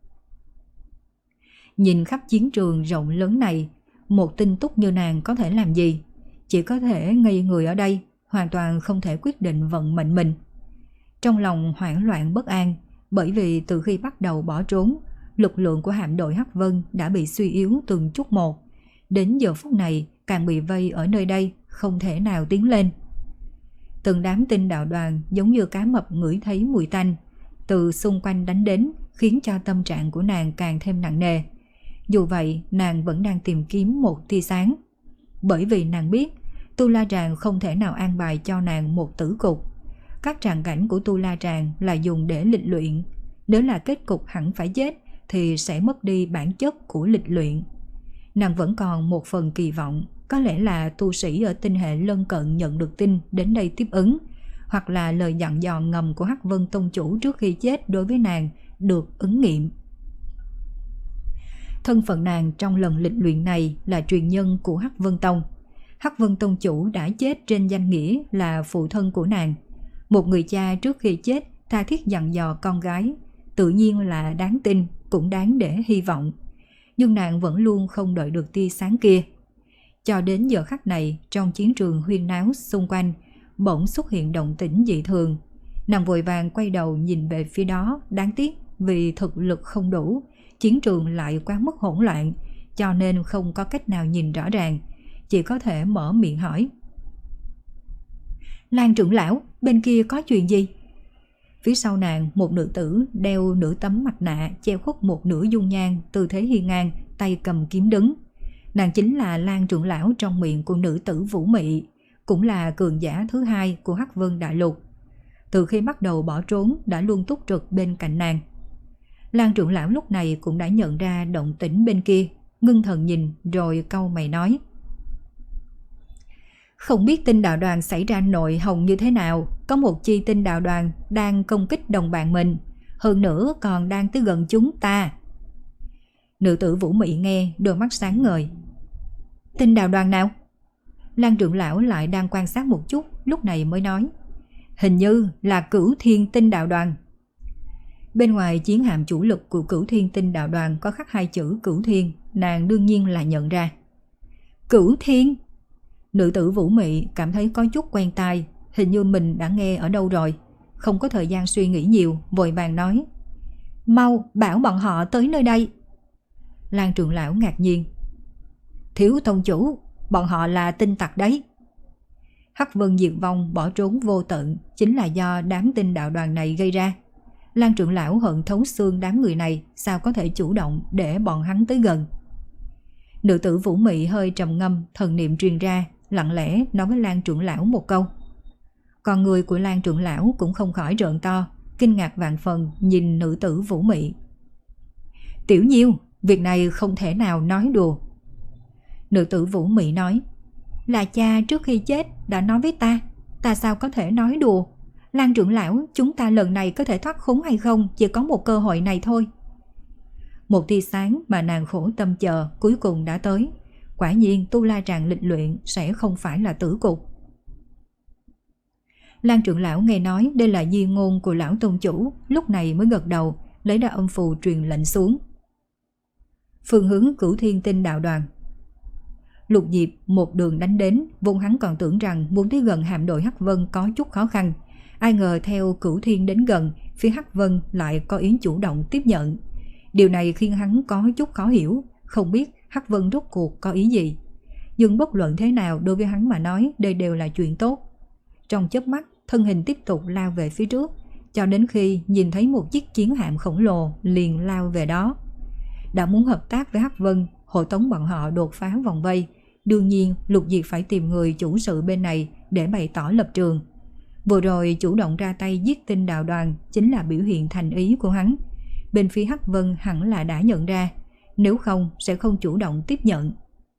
Nhìn khắp chiến trường rộng lớn này, một tinh túc như nàng có thể làm gì? Chỉ có thể ngây người ở đây, hoàn toàn không thể quyết định vận mệnh mình. Trong lòng hoảng loạn bất an, bởi vì từ khi bắt đầu bỏ trốn, lực lượng của hạm đội Hắc Vân đã bị suy yếu từng chút một. Đến giờ phút này càng bị vây ở nơi đây, không thể nào tiến lên. Từng đám tinh đạo đoàn giống như cá mập ngửi thấy mùi tanh, từ xung quanh đánh đến, khiến cho tâm trạng của nàng càng thêm nặng nề. Dù vậy, nàng vẫn đang tìm kiếm một tia sáng. Bởi vì nàng biết, Tu La Tràng không thể nào an bài cho nàng một tử cục. Các tràng cảnh của Tu La Tràng là dùng để lịch luyện. Nếu là kết cục hẳn phải chết, thì sẽ mất đi bản chất của lịch luyện. Nàng vẫn còn một phần kỳ vọng, có lẽ là tu sĩ ở tinh hệ lân cận nhận được tin đến đây tiếp ứng, hoặc là lời dặn dò ngầm của Hắc Vân Tông chủ trước khi chết đối với nàng được ứng nghiệm. Thân phận nàng trong lần lịch luyện này là truyền nhân của Hắc Vân Tông. Hắc Vân Tông chủ đã chết trên danh nghĩa là phụ thân của nàng. Một người cha trước khi chết tha thiết dặn dò con gái, tự nhiên là đáng tin, cũng đáng để hy vọng. Nhưng nàng vẫn luôn không đợi được tia sáng kia. Cho đến giờ khắc này, trong chiến trường huyên náo xung quanh, bỗng xuất hiện động tĩnh dị thường. Nàng vội vàng quay đầu nhìn về phía đó, đáng tiếc vì thực lực không đủ, chiến trường lại quá mức hỗn loạn, cho nên không có cách nào nhìn rõ ràng, chỉ có thể mở miệng hỏi. Lan trưởng lão, bên kia có chuyện gì? Phía sau nàng, một nữ tử đeo nửa tấm mặt nạ che khuất một nửa dung nhan, tư thế hiên ngang, tay cầm kiếm đứng. Nàng chính là Lan trưởng lão trong miệng của nữ tử Vũ Mị, cũng là cường giả thứ hai của Hắc Vân Đại Lục. Từ khi bắt đầu bỏ trốn đã luôn túc trực bên cạnh nàng. Lan trưởng lão lúc này cũng đã nhận ra động tĩnh bên kia, ngưng thần nhìn rồi cau mày nói. Không biết tinh đạo đoàn xảy ra nội hồng như thế nào, có một chi tinh đạo đoàn đang công kích đồng bạn mình, hơn nữa còn đang tới gần chúng ta. Nữ tử Vũ Mị nghe, đôi mắt sáng ngời. Tinh đạo đoàn nào? Lan trưởng lão lại đang quan sát một chút, lúc này mới nói. Hình như là Cửu Thiên tinh đạo đoàn. Bên ngoài chiến hạm chủ lực của Cửu Thiên tinh đạo đoàn có khắc hai chữ Cửu Thiên, nàng đương nhiên là nhận ra. Cửu Thiên? Nữ tử Vũ Mị cảm thấy có chút quen tai, hình như mình đã nghe ở đâu rồi. Không có thời gian suy nghĩ nhiều, vội vàng nói. Mau bảo bọn họ tới nơi đây. Lan trưởng lão ngạc nhiên. Thiếu tông chủ, bọn họ là tinh tặc đấy. Hắc Vân diệt vong bỏ trốn vô tận chính là do đám tinh đạo đoàn này gây ra. Lan trưởng lão hận thấu xương đám người này, sao có thể chủ động để bọn hắn tới gần. Nữ tử Vũ Mị hơi trầm ngâm, thần niệm truyền ra, lặng lẽ nói với Lan trưởng lão một câu. Còn người của Lan trưởng lão cũng không khỏi trợn to, kinh ngạc vạn phần nhìn nữ tử Vũ Mị. Tiểu Nhiêu, việc này không thể nào nói đùa. Nữ tử Vũ Mị nói. Là cha trước khi chết đã nói với ta, ta sao có thể nói đùa. Lan trưởng lão, chúng ta lần này có thể thoát khốn hay không, chỉ có một cơ hội này thôi. Một tia sáng mà nàng khổ tâm chờ cuối cùng đã tới. Quả nhiên tu la tràng lịch luyện sẽ không phải là tử cục. Lan trưởng lão nghe nói đây là di ngôn của lão tôn chủ, lúc này mới gật đầu, lấy ra âm phù truyền lệnh xuống. Phương hướng Cửu Thiên Tinh đạo đoàn. Lục Diệp một đường đánh đến, vốn hắn còn tưởng rằng muốn tới gần hạm đội Hắc Vân có chút khó khăn. Ai ngờ theo Cửu Thiên đến gần, phía Hắc Vân lại có ý chủ động tiếp nhận. Điều này khiến hắn có chút khó hiểu, không biết Hắc Vân rốt cuộc có ý gì. Nhưng bất luận thế nào đối với hắn mà nói đây đều là chuyện tốt. Trong chớp mắt, thân hình tiếp tục lao về phía trước, cho đến khi nhìn thấy một chiếc chiến hạm khổng lồ liền lao về đó. Đã muốn hợp tác với Hắc Vân, hộ tống bọn họ đột phá vòng vây. Đương nhiên Lục Diệp phải tìm người chủ sự bên này để bày tỏ lập trường. Vừa rồi chủ động ra tay giết Tinh đạo đoàn chính là biểu hiện thành ý của hắn. Bên phía Hắc Vân hẳn là đã nhận ra, nếu không sẽ không chủ động tiếp nhận.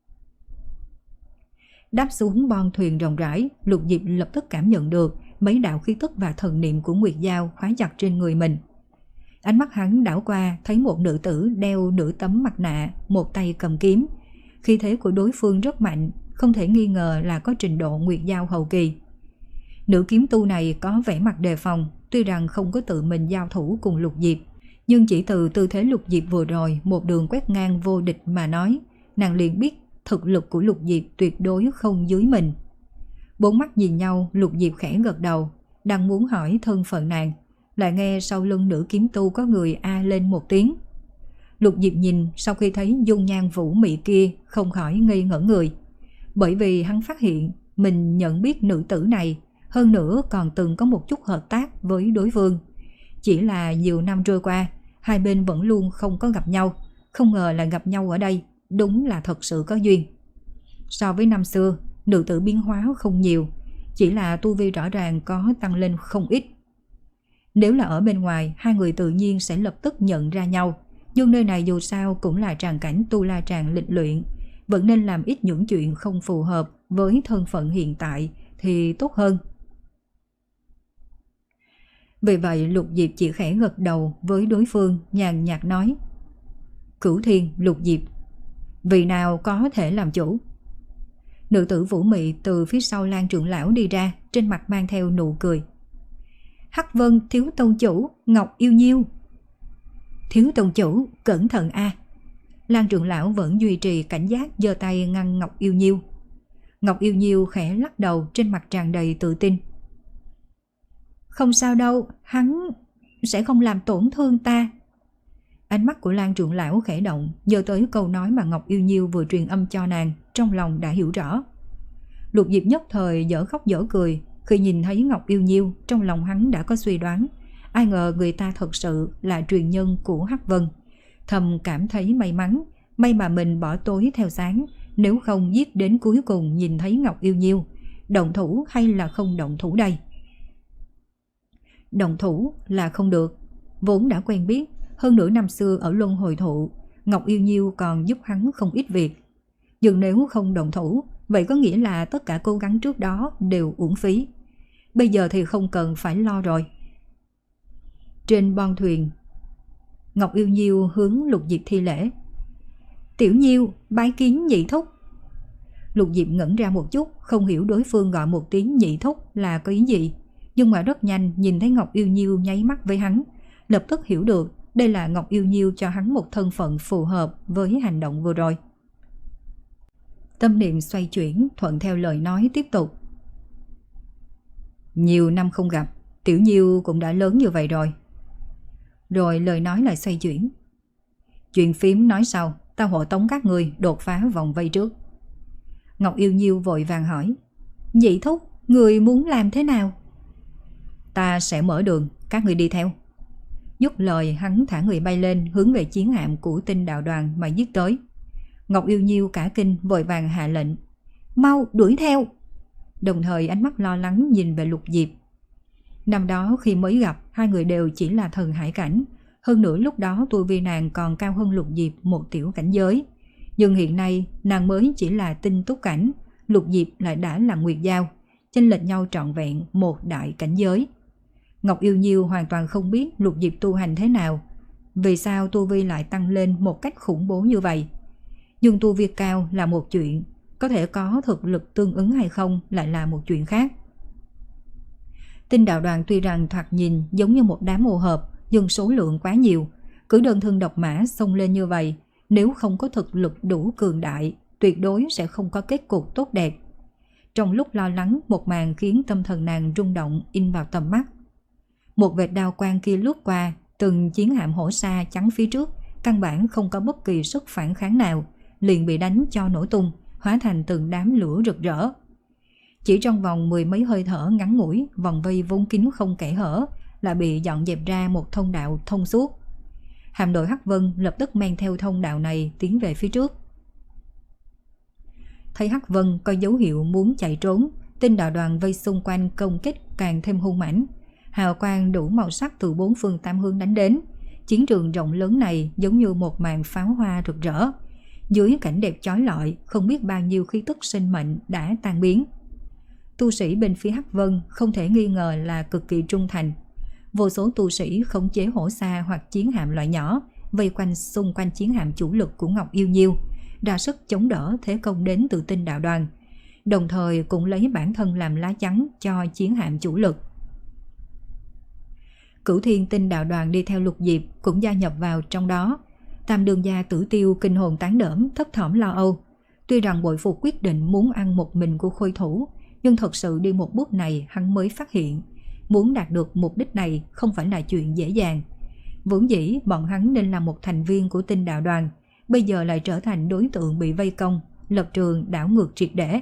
Đáp xuống bon thuyền rộng rãi, Lục Diệp lập tức cảm nhận được mấy đạo khí tức và thần niệm của Nguyệt Giao khóa chặt trên người mình. Ánh mắt hắn đảo qua thấy một nữ tử đeo nửa tấm mặt nạ, một tay cầm kiếm. Khí thế của đối phương rất mạnh, không thể nghi ngờ là có trình độ Nguyệt Giao hậu kỳ. Nữ kiếm tu này có vẻ mặt đề phòng, tuy rằng không có tự mình giao thủ cùng Lục Diệp, nhưng chỉ từ tư thế Lục Diệp vừa rồi một đường quét ngang vô địch mà nói, nàng liền biết thực lực của Lục Diệp tuyệt đối không dưới mình. Bốn mắt nhìn nhau, Lục Diệp khẽ gật đầu, đang muốn hỏi thân phận nàng, lại nghe sau lưng nữ kiếm tu có người a lên một tiếng. Lục Diệp nhìn, sau khi thấy dung nhan vũ mị kia không khỏi ngây ngẩn người, bởi vì hắn phát hiện mình nhận biết nữ tử này, hơn nữa còn từng có một chút hợp tác với đối phương. Chỉ là nhiều năm trôi qua, hai bên vẫn luôn không có gặp nhau, không ngờ là gặp nhau ở đây, đúng là thật sự có duyên. So với năm xưa, nữ tử biến hóa không nhiều, chỉ là tu vi rõ ràng có tăng lên không ít. Nếu là ở bên ngoài, hai người tự nhiên sẽ lập tức nhận ra nhau, nhưng nơi này dù sao cũng là tràng cảnh tu la tràng lịch luyện, vẫn nên làm ít những chuyện không phù hợp với thân phận hiện tại thì tốt hơn. Vì vậy Lục Diệp chỉ khẽ gật đầu với đối phương, nhàn nhạt nói: Cửu Thiên, Lục Diệp, vị nào có thể làm chủ? Nữ tử vũ mị từ phía sau Lan trưởng lão đi ra, trên mặt mang theo nụ cười. Hắc Vân thiếu tông chủ, Ngọc Yêu Nhiêu. Thiếu tông chủ, cẩn thận a. Lan trưởng lão vẫn duy trì cảnh giác, giơ tay ngăn Ngọc Yêu Nhiêu. Ngọc Yêu Nhiêu khẽ lắc đầu, trên mặt tràn đầy tự tin. Không sao đâu, hắn sẽ không làm tổn thương ta. Ánh mắt của Lan trưởng lão khẽ động, nhớ tới câu nói mà Ngọc Yêu Nhiêu vừa truyền âm cho nàng, trong lòng đã hiểu rõ. Lục Diệp nhất thời dở khóc dở cười, khi nhìn thấy Ngọc Yêu Nhiêu, trong lòng hắn đã có suy đoán, ai ngờ người ta thật sự là truyền nhân của Hắc Vân. Thầm cảm thấy may mắn, may mà mình bỏ tối theo sáng, nếu không giết đến cuối cùng nhìn thấy Ngọc Yêu Nhiêu. Động thủ hay là không động thủ đây? Động thủ là không được, vốn đã quen biết, hơn nửa năm xưa ở Luân Hồi Thụ, Ngọc Yêu Nhiêu còn giúp hắn không ít việc. Nhưng nếu không động thủ, vậy có nghĩa là tất cả cố gắng trước đó đều uổng phí. Bây giờ thì không cần phải lo rồi. Trên bon thuyền, Ngọc Yêu Nhiêu hướng Lục Diệp thi lễ. Tiểu Nhiêu, bái kiến nhị thúc. Lục Diệp ngẩn ra một chút, không hiểu đối phương gọi một tiếng nhị thúc là có ý gì. Nhưng mà rất nhanh nhìn thấy Ngọc Yêu Nhiêu nháy mắt với hắn, lập tức hiểu được đây là Ngọc Yêu Nhiêu cho hắn một thân phận phù hợp với hành động vừa rồi. Tâm niệm xoay chuyển, thuận theo lời nói tiếp tục. Nhiều năm không gặp, Tiểu Nhiêu cũng đã lớn như vậy rồi. Rồi lời nói lại xoay chuyển. Chuyện phím nói sau, tao hộ tống các người đột phá vòng vây trước. Ngọc Yêu Nhiêu vội vàng hỏi. Nhị thúc, người muốn làm thế nào? Ta sẽ mở đường, các người đi theo. Dứt lời hắn thả người bay lên, hướng về chiến hạm của Tinh đạo đoàn mà giết tới. Ngọc Yêu Nhiêu cả kinh vội vàng hạ lệnh. Mau đuổi theo. Đồng thời ánh mắt lo lắng nhìn về Lục Diệp. Năm đó khi mới gặp, hai người đều chỉ là thần hải cảnh. Hơn nữa lúc đó tu vi nàng còn cao hơn Lục Diệp một tiểu cảnh giới. Nhưng hiện nay nàng mới chỉ là tinh túc cảnh, Lục Diệp lại đã là Nguyệt Giao, chênh lệch nhau trọn vẹn một đại cảnh giới. Ngọc Yêu Nhiêu hoàn toàn không biết Lục Diệp tu hành thế nào, vì sao tu vi lại tăng lên một cách khủng bố như vậy. Nhưng tu vi cao là một chuyện, có thể có thực lực tương ứng hay không lại là một chuyện khác. Tinh đạo đoàn tuy rằng thoạt nhìn giống như một đám ô hợp, nhưng số lượng quá nhiều, cứ đơn thương độc mã xông lên như vậy, nếu không có thực lực đủ cường đại, tuyệt đối sẽ không có kết cục tốt đẹp. Trong lúc lo lắng, một màn khiến tâm thần nàng rung động in vào tầm mắt. Một vệt đao quang kia lướt qua, từng chiến hạm hổ xa chắn phía trước, căn bản không có bất kỳ sức phản kháng nào, liền bị đánh cho nổ tung, hóa thành từng đám lửa rực rỡ. Chỉ trong vòng mười mấy hơi thở ngắn ngủi, vòng vây vốn kín không kẽ hở, lại bị dọn dẹp ra một thông đạo thông suốt. Hạm đội Hắc Vân lập tức men theo thông đạo này tiến về phía trước. Thấy Hắc Vân có dấu hiệu muốn chạy trốn, tinh đạo đoàn vây xung quanh công kích càng thêm hung mãnh. Hào quang đủ màu sắc từ bốn phương tám hướng đánh đến. Chiến trường rộng lớn này giống như một màn pháo hoa rực rỡ. Dưới cảnh đẹp chói lọi, không biết bao nhiêu khí tức sinh mệnh đã tan biến. Tu sĩ bên phía Hắc Vân không thể nghi ngờ là cực kỳ trung thành. Vô số tu sĩ khống chế hổ xa hoặc chiến hạm loại nhỏ vây quanh xung quanh chiến hạm chủ lực của Ngọc Yêu Nhiêu, ra sức chống đỡ thế công đến từ tinh đạo đoàn, đồng thời cũng lấy bản thân làm lá chắn cho chiến hạm chủ lực. Cửu Thiên tinh đạo đoàn đi theo Lục Diệp cũng gia nhập vào trong đó. Tam đường gia Tử Tiêu kinh hồn tán đỡm, thấp thỏm lo âu. Tuy rằng bội phục quyết định muốn ăn một mình của khôi thủ, nhưng thật sự đi một bước này hắn mới phát hiện, muốn đạt được mục đích này không phải là chuyện dễ dàng. Vốn dĩ bọn hắn nên là một thành viên của tinh đạo đoàn, bây giờ lại trở thành đối tượng bị vây công, lập trường đảo ngược triệt để.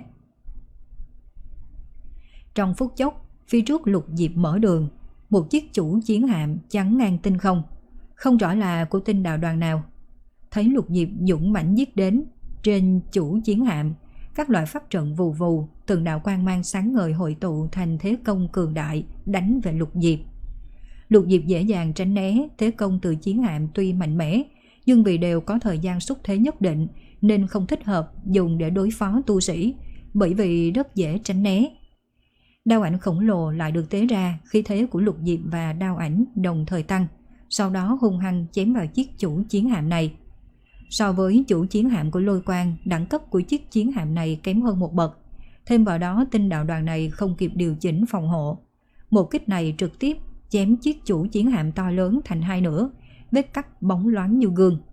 Trong phút chốc, phía trước Lục Diệp mở đường, một chiếc chủ chiến hạm chắn ngang tinh không, không rõ là của tinh đạo đoàn nào. Thấy Lục Diệp dũng mãnh giết đến, trên chủ chiến hạm, các loại pháp trận vù vù, từng đạo quang mang sáng ngời hội tụ thành thế công cường đại đánh về Lục Diệp. Lục Diệp dễ dàng tránh né, thế công từ chiến hạm tuy mạnh mẽ, nhưng vì đều có thời gian xúc thế nhất định nên không thích hợp dùng để đối phó tu sĩ, bởi vì rất dễ tránh né. Đao ảnh khổng lồ lại được tế ra, khí thế của Lục Diệp và đao ảnh đồng thời tăng, sau đó hung hăng chém vào chiếc chủ chiến hạm này. So với chủ chiến hạm của Lôi Quang, đẳng cấp của chiếc chiến hạm này kém hơn một bậc. Thêm vào đó tinh đạo đoàn này không kịp điều chỉnh phòng hộ. Một kích này trực tiếp chém chiếc chủ chiến hạm to lớn thành hai nửa, vết cắt bóng loáng như gương.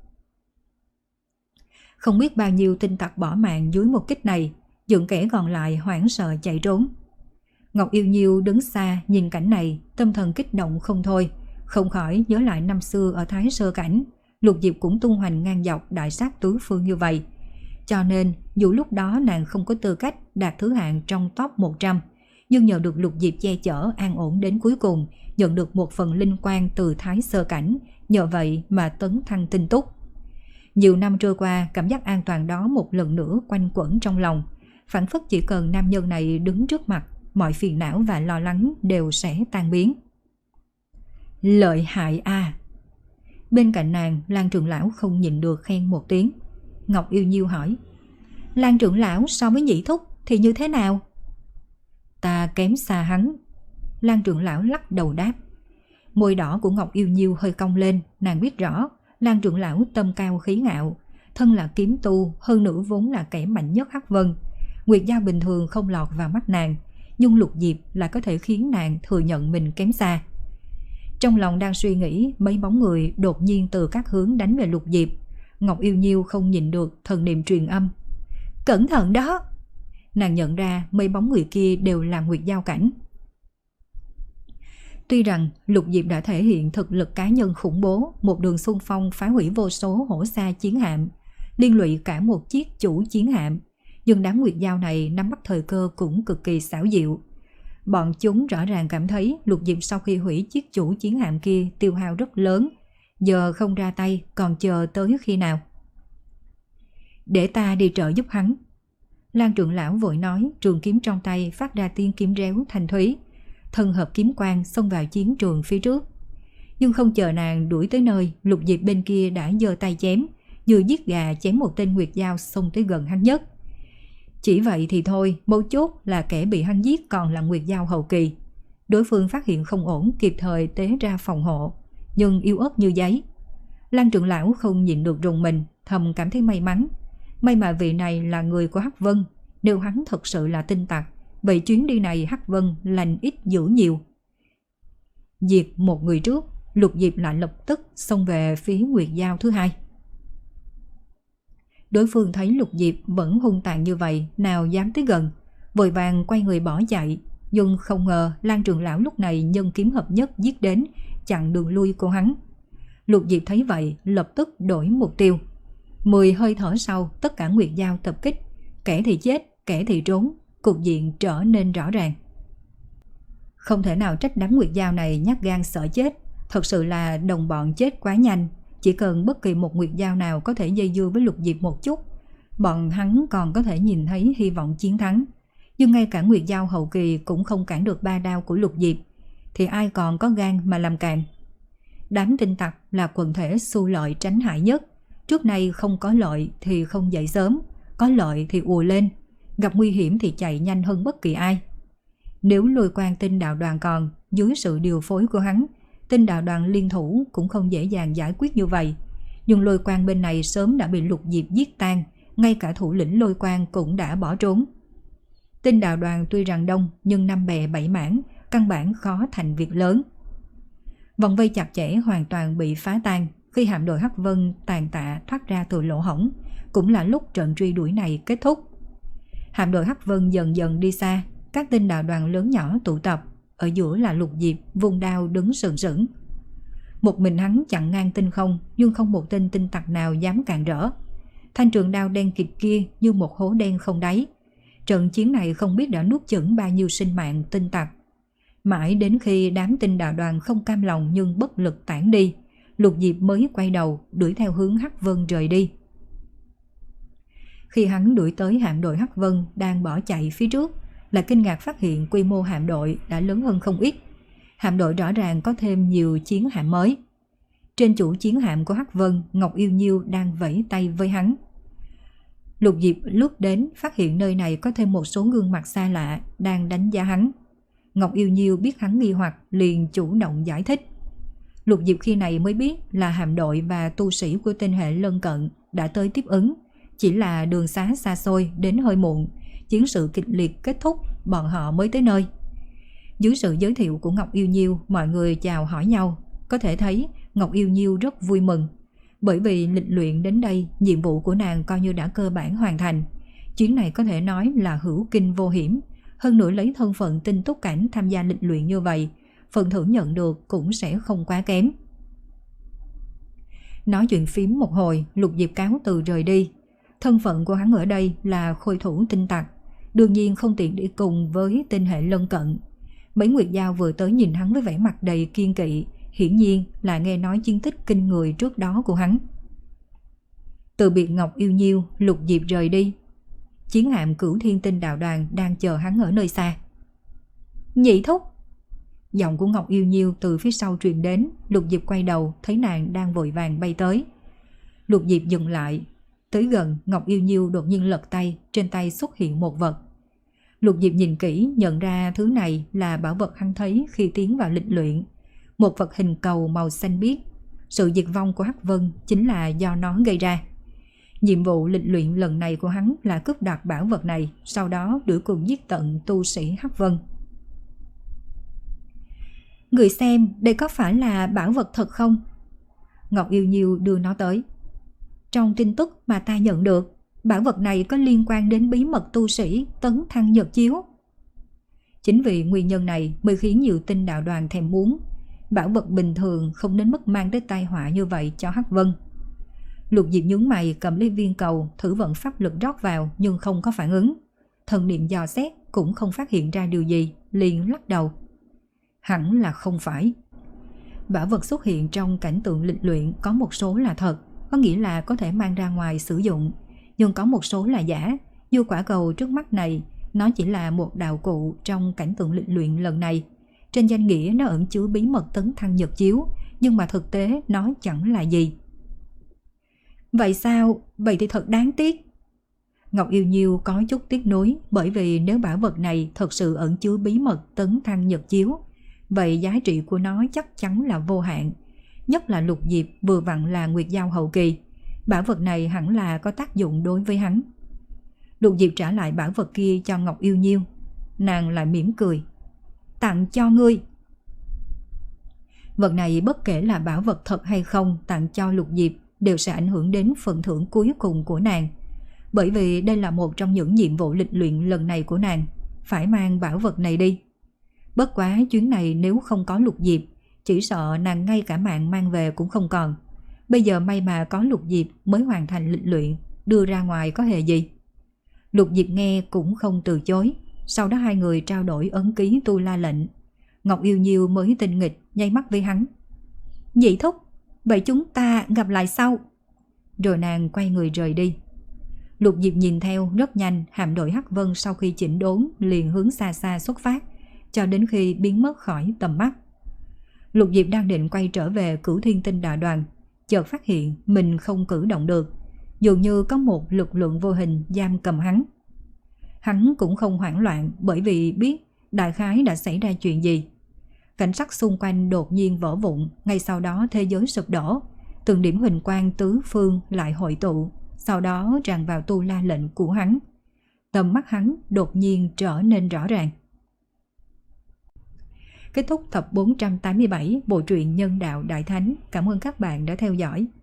Không biết bao nhiêu tinh tặc bỏ mạng dưới một kích này, những kẻ còn lại hoảng sợ chạy trốn. Ngọc Yêu Nhiêu đứng xa nhìn cảnh này, tâm thần kích động không thôi, không khỏi nhớ lại năm xưa ở Thái Sơ Cảnh, Lục Diệp cũng tung hoành ngang dọc đại sát tứ phương như vậy. Cho nên dù lúc đó nàng không có tư cách đạt thứ hạng trong top một trăm, nhưng nhờ được Lục Diệp che chở an ổn đến cuối cùng, nhận được một phần linh quan từ Thái Sơ Cảnh, nhờ vậy mà tấn thăng tinh túc. Nhiều năm trôi qua, cảm giác an toàn đó một lần nữa quanh quẩn trong lòng, phảng phất chỉ cần nam nhân này đứng trước mặt, mọi phiền não và lo lắng đều sẽ tan biến. Lợi hại a! À. Bên cạnh nàng, Lan trưởng lão không nhịn được khen một tiếng. Ngọc Yêu Nhiêu hỏi: Lan trưởng lão so với Nhị thúc thì như thế nào? Ta kém xa hắn. Lan trưởng lão lắc đầu đáp. Môi đỏ của Ngọc Yêu Nhiêu hơi cong lên, nàng biết rõ Lan trưởng lão tâm cao khí ngạo, thân là kiếm tu, hơn nữa vốn là kẻ mạnh nhất Hắc Vân. Nguyệt Giao bình thường không lọt vào mắt nàng, nhưng Lục Diệp lại có thể khiến nàng thừa nhận mình kém xa. Trong lòng đang suy nghĩ, mấy bóng người đột nhiên từ các hướng đánh về Lục Diệp. Ngọc Yêu Nhiêu không nhìn được, thần niệm truyền âm: Cẩn thận đó! Nàng nhận ra mấy bóng người kia đều là Nguyệt Giao cảnh. Tuy rằng Lục Diệp đã thể hiện thực lực cá nhân khủng bố, một đường xung phong phá hủy vô số hổ xa chiến hạm, liên lụy cả một chiếc chủ chiến hạm, nhưng đám Nguyệt Giao này nắm bắt thời cơ cũng cực kỳ xảo diệu. Bọn chúng rõ ràng cảm thấy Lục Diệp sau khi hủy chiếc chủ chiến hạm kia tiêu hao rất lớn, giờ không ra tay còn chờ tới khi nào? Để ta đi trợ giúp hắn. Lan trưởng lão vội nói, trường kiếm trong tay phát ra tiếng kiếm réo thanh thúy, thân hợp kiếm quang xông vào chiến trường phía trước. Nhưng không chờ nàng đuổi tới nơi, Lục Diệp bên kia đã giơ tay chém, vừa giết gà chém một tên Nguyệt Giao xông tới gần hắn nhất. Chỉ vậy thì thôi, mấu chốt là kẻ bị hắn giết còn là Nguyệt Giao hậu kỳ. Đối phương phát hiện không ổn, kịp thời tế ra phòng hộ, nhưng yếu ớt như giấy. Lan trưởng lão không nhịn được rùng mình, thầm cảm thấy may mắn. May mà vị này là người của Hắc Vân, nếu hắn thật sự là tinh tặc, vậy chuyến đi này Hắc Vân lành ít dữ nhiều. Diệt một người trước, Lục Diệp lại lập tức xông về phía Nguyệt Giao thứ hai. Đối phương thấy Lục Diệp vẫn hung tàn như vậy, nào dám tới gần, vội vàng quay người bỏ chạy. Nhưng không ngờ Lan trưởng lão lúc này nhân kiếm hợp nhất giết đến, chặn đường lui của hắn. Lục Diệp thấy vậy lập tức đổi mục tiêu. Mười hơi thở sau, tất cả Nguyệt Giao tập kích, kẻ thì chết, kẻ thì trốn, cục diện trở nên rõ ràng. Không thể nào trách đám Nguyệt Giao này nhát gan sợ chết, thật sự là đồng bọn chết quá nhanh. Chỉ cần bất kỳ một Nguyệt Giao nào có thể dây dưa với Lục Diệp một chút, bọn hắn còn có thể nhìn thấy hy vọng chiến thắng. Nhưng ngay cả Nguyệt Giao hậu kỳ cũng không cản được ba đao của Lục Diệp, thì ai còn có gan mà làm càn. Đám tinh tặc là quần thể xu lợi tránh hại nhất. Trước nay không có lợi thì không dậy sớm, có lợi thì ùa lên, gặp nguy hiểm thì chạy nhanh hơn bất kỳ ai. Nếu Lôi Quang Tinh đạo đoàn còn, dưới sự điều phối của hắn, Tinh đạo đoàn liên thủ cũng không dễ dàng giải quyết như vậy. Nhưng Lôi Quang bên này sớm đã bị Lục Diệp giết tan, ngay cả thủ lĩnh Lôi Quang cũng đã bỏ trốn. Tinh đạo đoàn tuy rằng đông nhưng năm bè bảy mảng, căn bản khó thành việc lớn. Vòng vây chặt chẽ hoàn toàn bị phá tan khi hạm đội Hắc Vân tàn tạ thoát ra từ lỗ hổng, cũng là lúc trận truy đuổi này kết thúc. Hạm đội Hắc Vân dần dần đi xa, các tinh đạo đoàn lớn nhỏ tụ tập, ở giữa là Lục Diệp vung đao đứng sừng sững. Một mình hắn chặn ngang tinh không, nhưng không một tên tinh tặc nào dám cản rỡ. Thanh trường đao đen kịt kia như một hố đen không đáy. Trận chiến này không biết đã nuốt chửng bao nhiêu sinh mạng tinh tặc. Mãi đến khi đám tinh đạo đoàn không cam lòng nhưng bất lực tản đi, Lục Diệp mới quay đầu đuổi theo hướng Hắc Vân rời đi. Khi hắn đuổi tới hạm đội Hắc Vân đang bỏ chạy phía trước, là kinh ngạc phát hiện quy mô hạm đội đã lớn hơn không ít. Hạm đội rõ ràng có thêm nhiều chiến hạm mới. Trên chủ chiến hạm của Hắc Vân, Ngọc Yêu Nhiêu đang vẫy tay với hắn. Lục Diệp lướt đến, phát hiện nơi này có thêm một số gương mặt xa lạ đang đánh giá hắn. Ngọc Yêu Nhiêu biết hắn nghi hoặc, liền chủ động giải thích. Lục Diệp khi này mới biết là hạm đội và tu sĩ của tinh hệ lân cận đã tới tiếp ứng, chỉ là đường xá xa xôi đến hơi muộn, chiến sự kịch liệt kết thúc, bọn họ mới tới nơi. Dưới sự giới thiệu của Ngọc Yêu Nhiêu, mọi người chào hỏi nhau, có thể thấy Ngọc Yêu Nhiêu rất vui mừng. Bởi vì lịch luyện đến đây, nhiệm vụ của nàng coi như đã cơ bản hoàn thành. Chuyến này có thể nói là hữu kinh vô hiểm, hơn nữa lấy thân phận tinh túc cảnh tham gia lịch luyện như vậy, phần thưởng nhận được cũng sẽ không quá kém. Nói chuyện phím một hồi, Lục Diệp cáo từ rời đi. Thân phận của hắn ở đây là khôi thủ tinh tặc, đương nhiên không tiện đi cùng với tinh hệ lân cận. Mấy Nguyệt Giao vừa tới nhìn hắn với vẻ mặt đầy kiên kỵ, hiển nhiên là nghe nói chiến tích kinh người trước đó của hắn. Từ biệt Ngọc Yêu Nhiêu, Lục Diệp rời đi. Chiến hạm Cửu Thiên Tinh đạo đoàn đang chờ hắn ở nơi xa. Nhị thúc! Giọng của Ngọc Yêu Nhiêu từ phía sau truyền đến. Lục Diệp quay đầu thấy nàng đang vội vàng bay tới. Lục Diệp dừng lại. Tới gần, Ngọc Yêu Nhiêu đột nhiên lật tay, trên tay xuất hiện một vật. Lục Diệp nhìn kỹ, nhận ra thứ này là bảo vật hắn thấy khi tiến vào lịch luyện. Một vật hình cầu màu xanh biếc. Sự diệt vong của Hắc Vân chính là do nó gây ra. Nhiệm vụ lịch luyện lần này của hắn là cướp đoạt bảo vật này, sau đó đuổi cùng giết tận tu sĩ Hắc Vân. Người xem, đây có phải là bảo vật thật không? Ngọc Yêu Nhiêu đưa nó tới. Trong tin tức mà ta nhận được, bảo vật này có liên quan đến bí mật tu sĩ tấn thăng nhật chiếu. Chính vì nguyên nhân này mới khiến nhiều tinh đạo đoàn thèm muốn. Bảo vật bình thường không đến mức mang tới tai họa như vậy cho Hắc Vân. Lục Diệp nhướng mày cầm lấy viên cầu, thử vận pháp lực rót vào nhưng không có phản ứng. Thần niệm dò xét cũng không phát hiện ra điều gì, liền lắc đầu. Hẳn là không phải. Bảo vật xuất hiện trong cảnh tượng lịch luyện có một số là thật, có nghĩa là có thể mang ra ngoài sử dụng, nhưng có một số là giả. Như quả cầu trước mắt này, nó chỉ là một đạo cụ trong cảnh tượng lịch luyện lần này. Trên danh nghĩa nó ẩn chứa bí mật tấn thăng nhật chiếu, nhưng mà thực tế nó chẳng là gì. Vậy sao? Vậy thì thật đáng tiếc. Ngọc Yêu Nhiêu có chút tiếc nuối, bởi vì nếu bảo vật này thật sự ẩn chứa bí mật tấn thăng nhật chiếu, vậy giá trị của nó chắc chắn là vô hạn. Nhất là lục diệp vừa vặn là nguyệt giao hậu kỳ, bảo vật này hẳn là có tác dụng đối với hắn. Lục diệp trả lại bảo vật kia cho Ngọc Yêu Nhiêu. Nàng lại mỉm cười. Tặng cho ngươi. Vật này bất kể là bảo vật thật hay không tặng cho lục diệp đều sẽ ảnh hưởng đến phần thưởng cuối cùng của nàng. Bởi vì đây là một trong những nhiệm vụ lịch luyện lần này của nàng, phải mang bảo vật này đi. Bất quá chuyến này nếu không có lục diệp, chỉ sợ nàng ngay cả mạng mang về cũng không còn. Bây giờ may mà có lục diệp mới hoàn thành lịch luyện, đưa ra ngoài có hề gì. Lục diệp nghe cũng không từ chối. Sau đó hai người trao đổi ấn ký tu la lệnh. Ngọc Yêu Nhiêu mới tinh nghịch nháy mắt với hắn. Nhị thúc, vậy chúng ta gặp lại sau. Rồi nàng quay người rời đi. Lục diệp nhìn theo rất nhanh, hạm đội Hắc Vân sau khi chỉnh đốn liền hướng xa xa xuất phát, cho đến khi biến mất khỏi tầm mắt. Lục diệp đang định quay trở về Cửu Thiên Tinh Đại Đoàn, chợt phát hiện mình không cử động được, dường như có một lực lượng vô hình giam cầm hắn. Hắn cũng không hoảng loạn bởi vì biết đại khái đã xảy ra chuyện gì. Cảnh sắc xung quanh đột nhiên vỡ vụn, ngay sau đó thế giới sụp đổ, từng điểm huỳnh quang tứ phương lại hội tụ, sau đó tràn vào tu la lệnh của hắn. Tầm mắt hắn đột nhiên trở nên rõ ràng. Kết thúc tập bốn trăm tám mươi bảy bộ truyện Nhân Đạo Đại Thánh. Cảm ơn các bạn đã theo dõi.